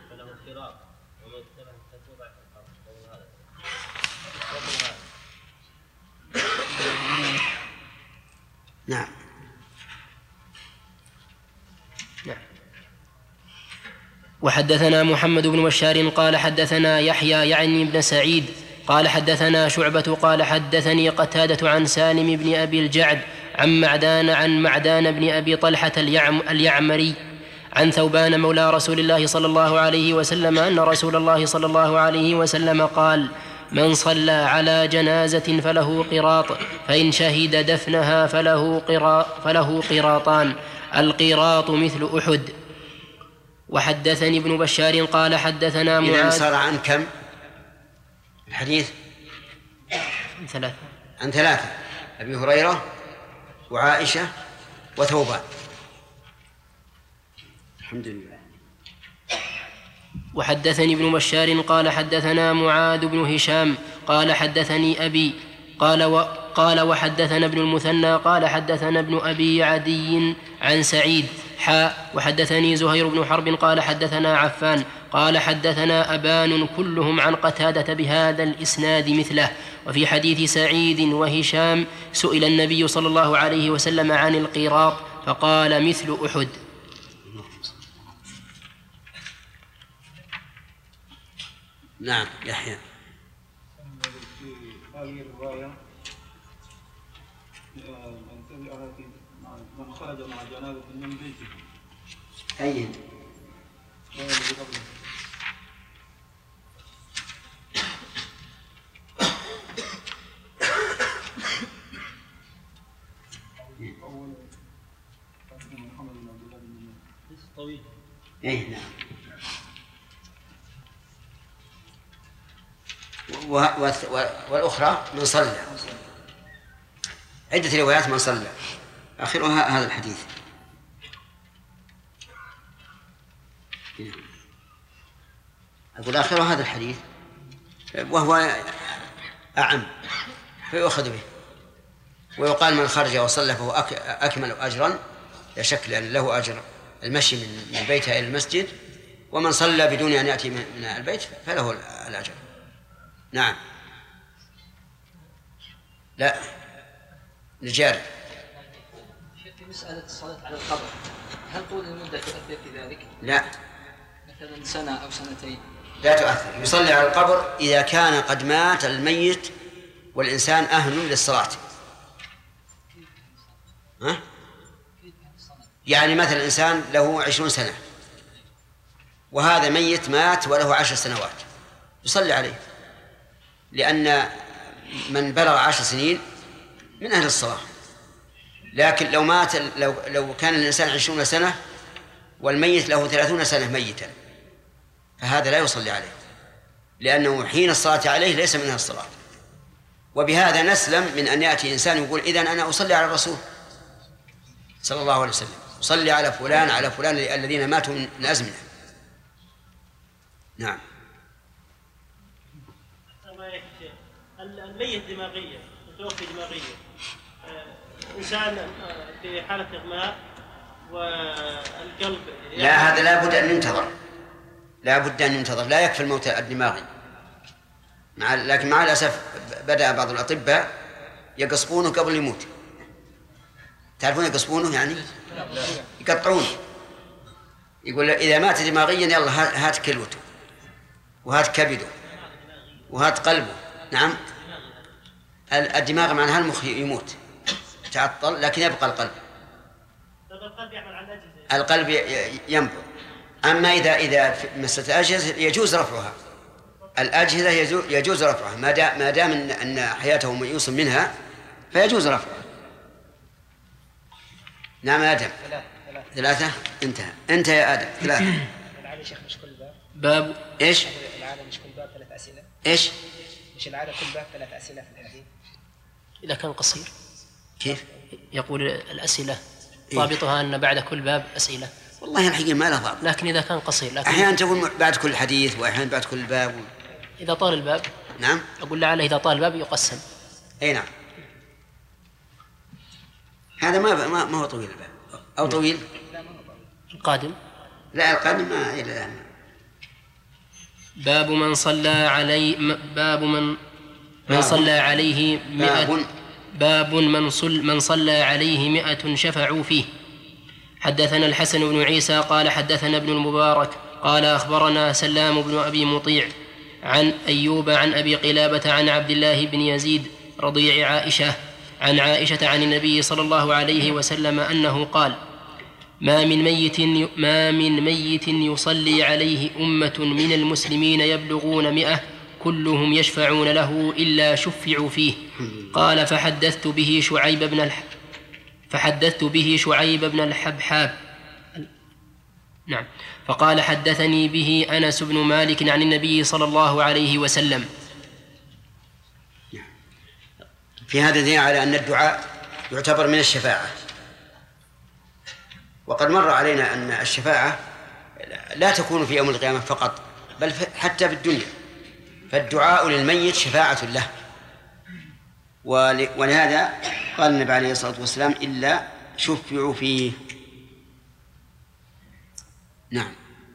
B: نعم.
J: وحدثنا محمد بن بشار قال حدثنا يحيى يعني بن سعيد قال حدثنا شعبة قال حدثني قتادة عن سالم بن أبي الجعد عن معدان بن أبي طلحة اليعمري عن ثوبان مولى رسول الله صلى الله عليه وسلم أن رسول الله صلى الله عليه وسلم قال: من صلى على جنازة فله قراط، فإن شهد دفنها فله قراطان، القراط مثل أحد. وحدثني ابن بشار قال حدثنا معاذ.
B: إذن صار عن كم الحديث؟ عن ثلاثة: أبي هريرة وعائشة وثوبان. الحمد لله.
J: وحدثني ابن بشار قال حدثنا معاذ بن هشام قال حدثني أبي قال وحدثنا ابن المثنى قال حدثنا ابن أبي عدي عن سعيد وحدثني زهير بن حرب قال حدثنا عفان قال حدثنا أبان كلهم عن قتادة بهذا الإسناد مثله. وفي حديث سعيد وهشام سئل النبي صلى الله عليه وسلم عن القيراط فقال: مثل أحد.
B: نعم. يحيى.
E: هذه الرواية من خرج مع جنازة من بيته.
B: أي
E: طويل.
B: أي نعم. والأخرى من صلى. عدة روايات من صلى، آخرها هذا الحديث. أقول آخرها هذا الحديث وهو أعم فيؤخذ به، ويقال: من خرج وصلى فهو أكمل أجرا، لا شك لأن له أجر المشي من بيته إلى المسجد، ومن صلى بدون أن يأتي من البيت فله الأجر. نعم. لا نجاري.
K: في مسألة الصلاة على القبر، هل طول المدة تؤثر في ذلك؟
B: لا،
K: مثلا سنة أو سنتين
B: لا تؤثر. يصلي على القبر إذا كان قد مات الميت والإنسان أهل للصلاة. ها؟ يعني مثلا إنسان له 20 سنة وهذا ميت مات وله 10 سنوات، يصلي عليه، لأن من بلغ 10 سنين من أهل الصلاة. لكن لو مات لو كان الإنسان 20 سنة والميت له 30 سنة ميتا، فهذا لا يصلي عليه، لأنه حين الصلاة عليه ليس من أهل الصلاة. وبهذا نسلم من أن يأتي إنسان يقول: إذن أنا أصلي على الرسول صلى الله عليه وسلم، أصلي على فلان الذين ماتوا من أزمنة. نعم.
M: الميت دماغيا، متوفي دماغيا، إنسان في حالة إغماء والقلب
B: لا، هذا لا بد أن ينتظر، لا يكفي الموت الدماغي. لكن مع الأسف بدأ بعض الأطباء يقصبونه قبل يموت. تعرفون يقصبونه يعني يقطعونه، يقول إذا مات دماغيا يلا هات كلوته وهات كبده وهات قلبه. نعم، الدماغ معناها المخ يموت تعطل، لكن يبقى القلب. القلب ينبض. أما إذا في مسألة الأجهزة يجوز رفعها، الأجهزة يجوز رفعها ما دام أن حياته ميؤوس منها فيجوز رفعها. نعم آدم. 3 انتهى يا آدم. 3.
N: العادة شيخ مش كل
B: باب إيش؟
N: العادة مش كل باب 3 أسئلة.
B: إيش؟
N: مش العادة كل باب 3 أسئلة في الحديث
J: إذا كان قصير.
B: كيف؟
J: يقول الأسئلة ضابطها أن بعد كل باب أسئلة.
B: والله الحقيقة ما له ضابط.
J: لكن إذا كان قصير
B: أحيانا تقول بعد كل حديث وأحيانا بعد كل باب
J: إذا طال الباب.
B: نعم.
J: أقول لعله إذا طال الباب يقسم.
B: أي نعم. هذا ما هو طويل الباب أو طويل.
J: القادم.
B: لا القادم ما إلى الآن.
J: باب من صلى عليه من صلى عليه 100. باب من صلى عليه 100 شفعوا فيه. حدثنا الحسن بن عيسى قال حدثنا ابن المبارك قال أخبرنا سلام بن أبي مطيع عن أيوب عن أبي قلابة عن عبد الله بن يزيد رضيع عائشة عن عائشة عن النبي صلى الله عليه وسلم أنه قال: ما من ميت يصلي عليه أمة من المسلمين يبلغون 100 كلهم يشفعون له إلا شفعوا فيه. قال فحدثت به شعيب بن الحبحاب. نعم. فقال حدثني به أنس بن مالك عن النبي صلى الله عليه وسلم.
B: في هذا دليل على أن الدعاء يعتبر من الشفاعة. وقد مر علينا أن الشفاعة لا تكون في يوم القيامة فقط، بل حتى في الدنيا، فالدعاء للميت شفاعة له. ولهذا قال النبي عليه الصلاة والسلام: إلا شفعوا فيه. نعم.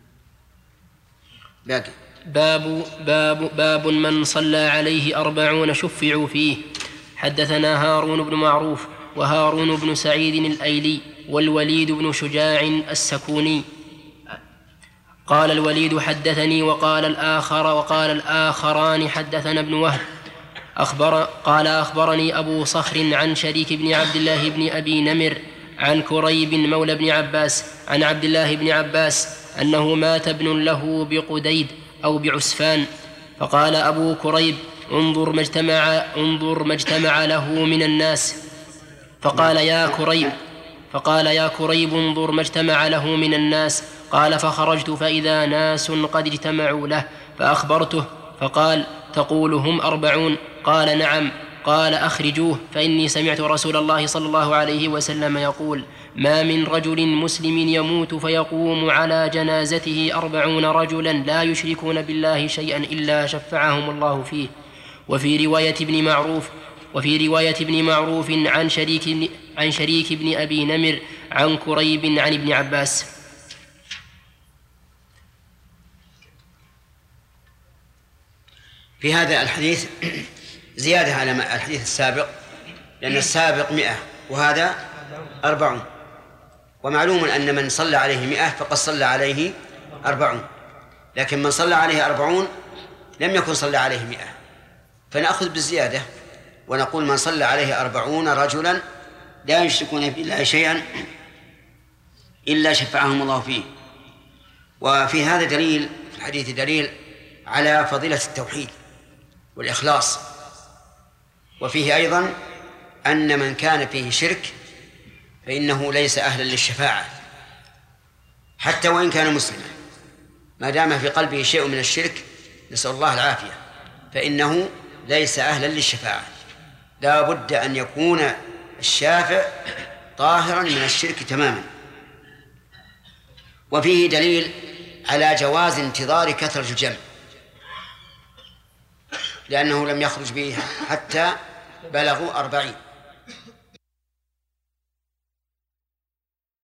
B: باقي.
J: باب من صلى عليه 40 شفعوا فيه. حدثنا هارون بن معروف وهارون بن سعيد الأيلي والوليد بن شجاع السكوني. قال الوليد حدثني وقال الآخران حدثنا ابن وهب قال أخبرني أبو صخر عن شريك بن عبد الله بن أبي نمر عن كريب مولى بن عباس عن عبد الله بن عباس أنه مات ابن له بقديد أو بعسفان. فقال أبو كريب: انظر ما اجتمع له من الناس. فقال يا كريب انظر ما اجتمع له من الناس. قال فخرجت فإذا ناس قد اجتمعوا له فأخبرته. فقال: تقول هم 40؟ قال: نعم. قال: أخرجوه فإني سمعت رسول الله صلى الله عليه وسلم يقول: ما من رجل مسلم يموت فيقوم على جنازته 40 رجلا لا يشركون بالله شيئا إلا شفعهم الله فيه. وفي رواية ابن معروف عن شريك بن أبي نمر عن كريب عن ابن عباس.
B: في هذا الحديث زيادة على الحديث السابق، لأن السابق 100 وهذا 40، ومعلوم أن من صلى عليه 100 فقد صلى عليه 40، لكن من صلى عليه 40 لم يكن صلى عليه 100، فنأخذ بالزيادة ونقول من صلى عليه 40 رجلا لا يشركون بالله شيئا إلا شفعهم الله فيه. وفي هذا دليل، في الحديث دليل على فضيلة التوحيد والإخلاص، وفيه أيضا أن من كان فيه شرك فإنه ليس أهلا للشفاعة حتى وإن كان مسلما، ما دام في قلبه شيء من الشرك، نسأل الله العافية، فإنه ليس أهلا للشفاعة. لا بد أن يكون الشافع طاهرا من الشرك تماما. وفيه دليل على جواز انتظار كثرة الجمع، لأنه لم يخرج به حتى بلغوا 40.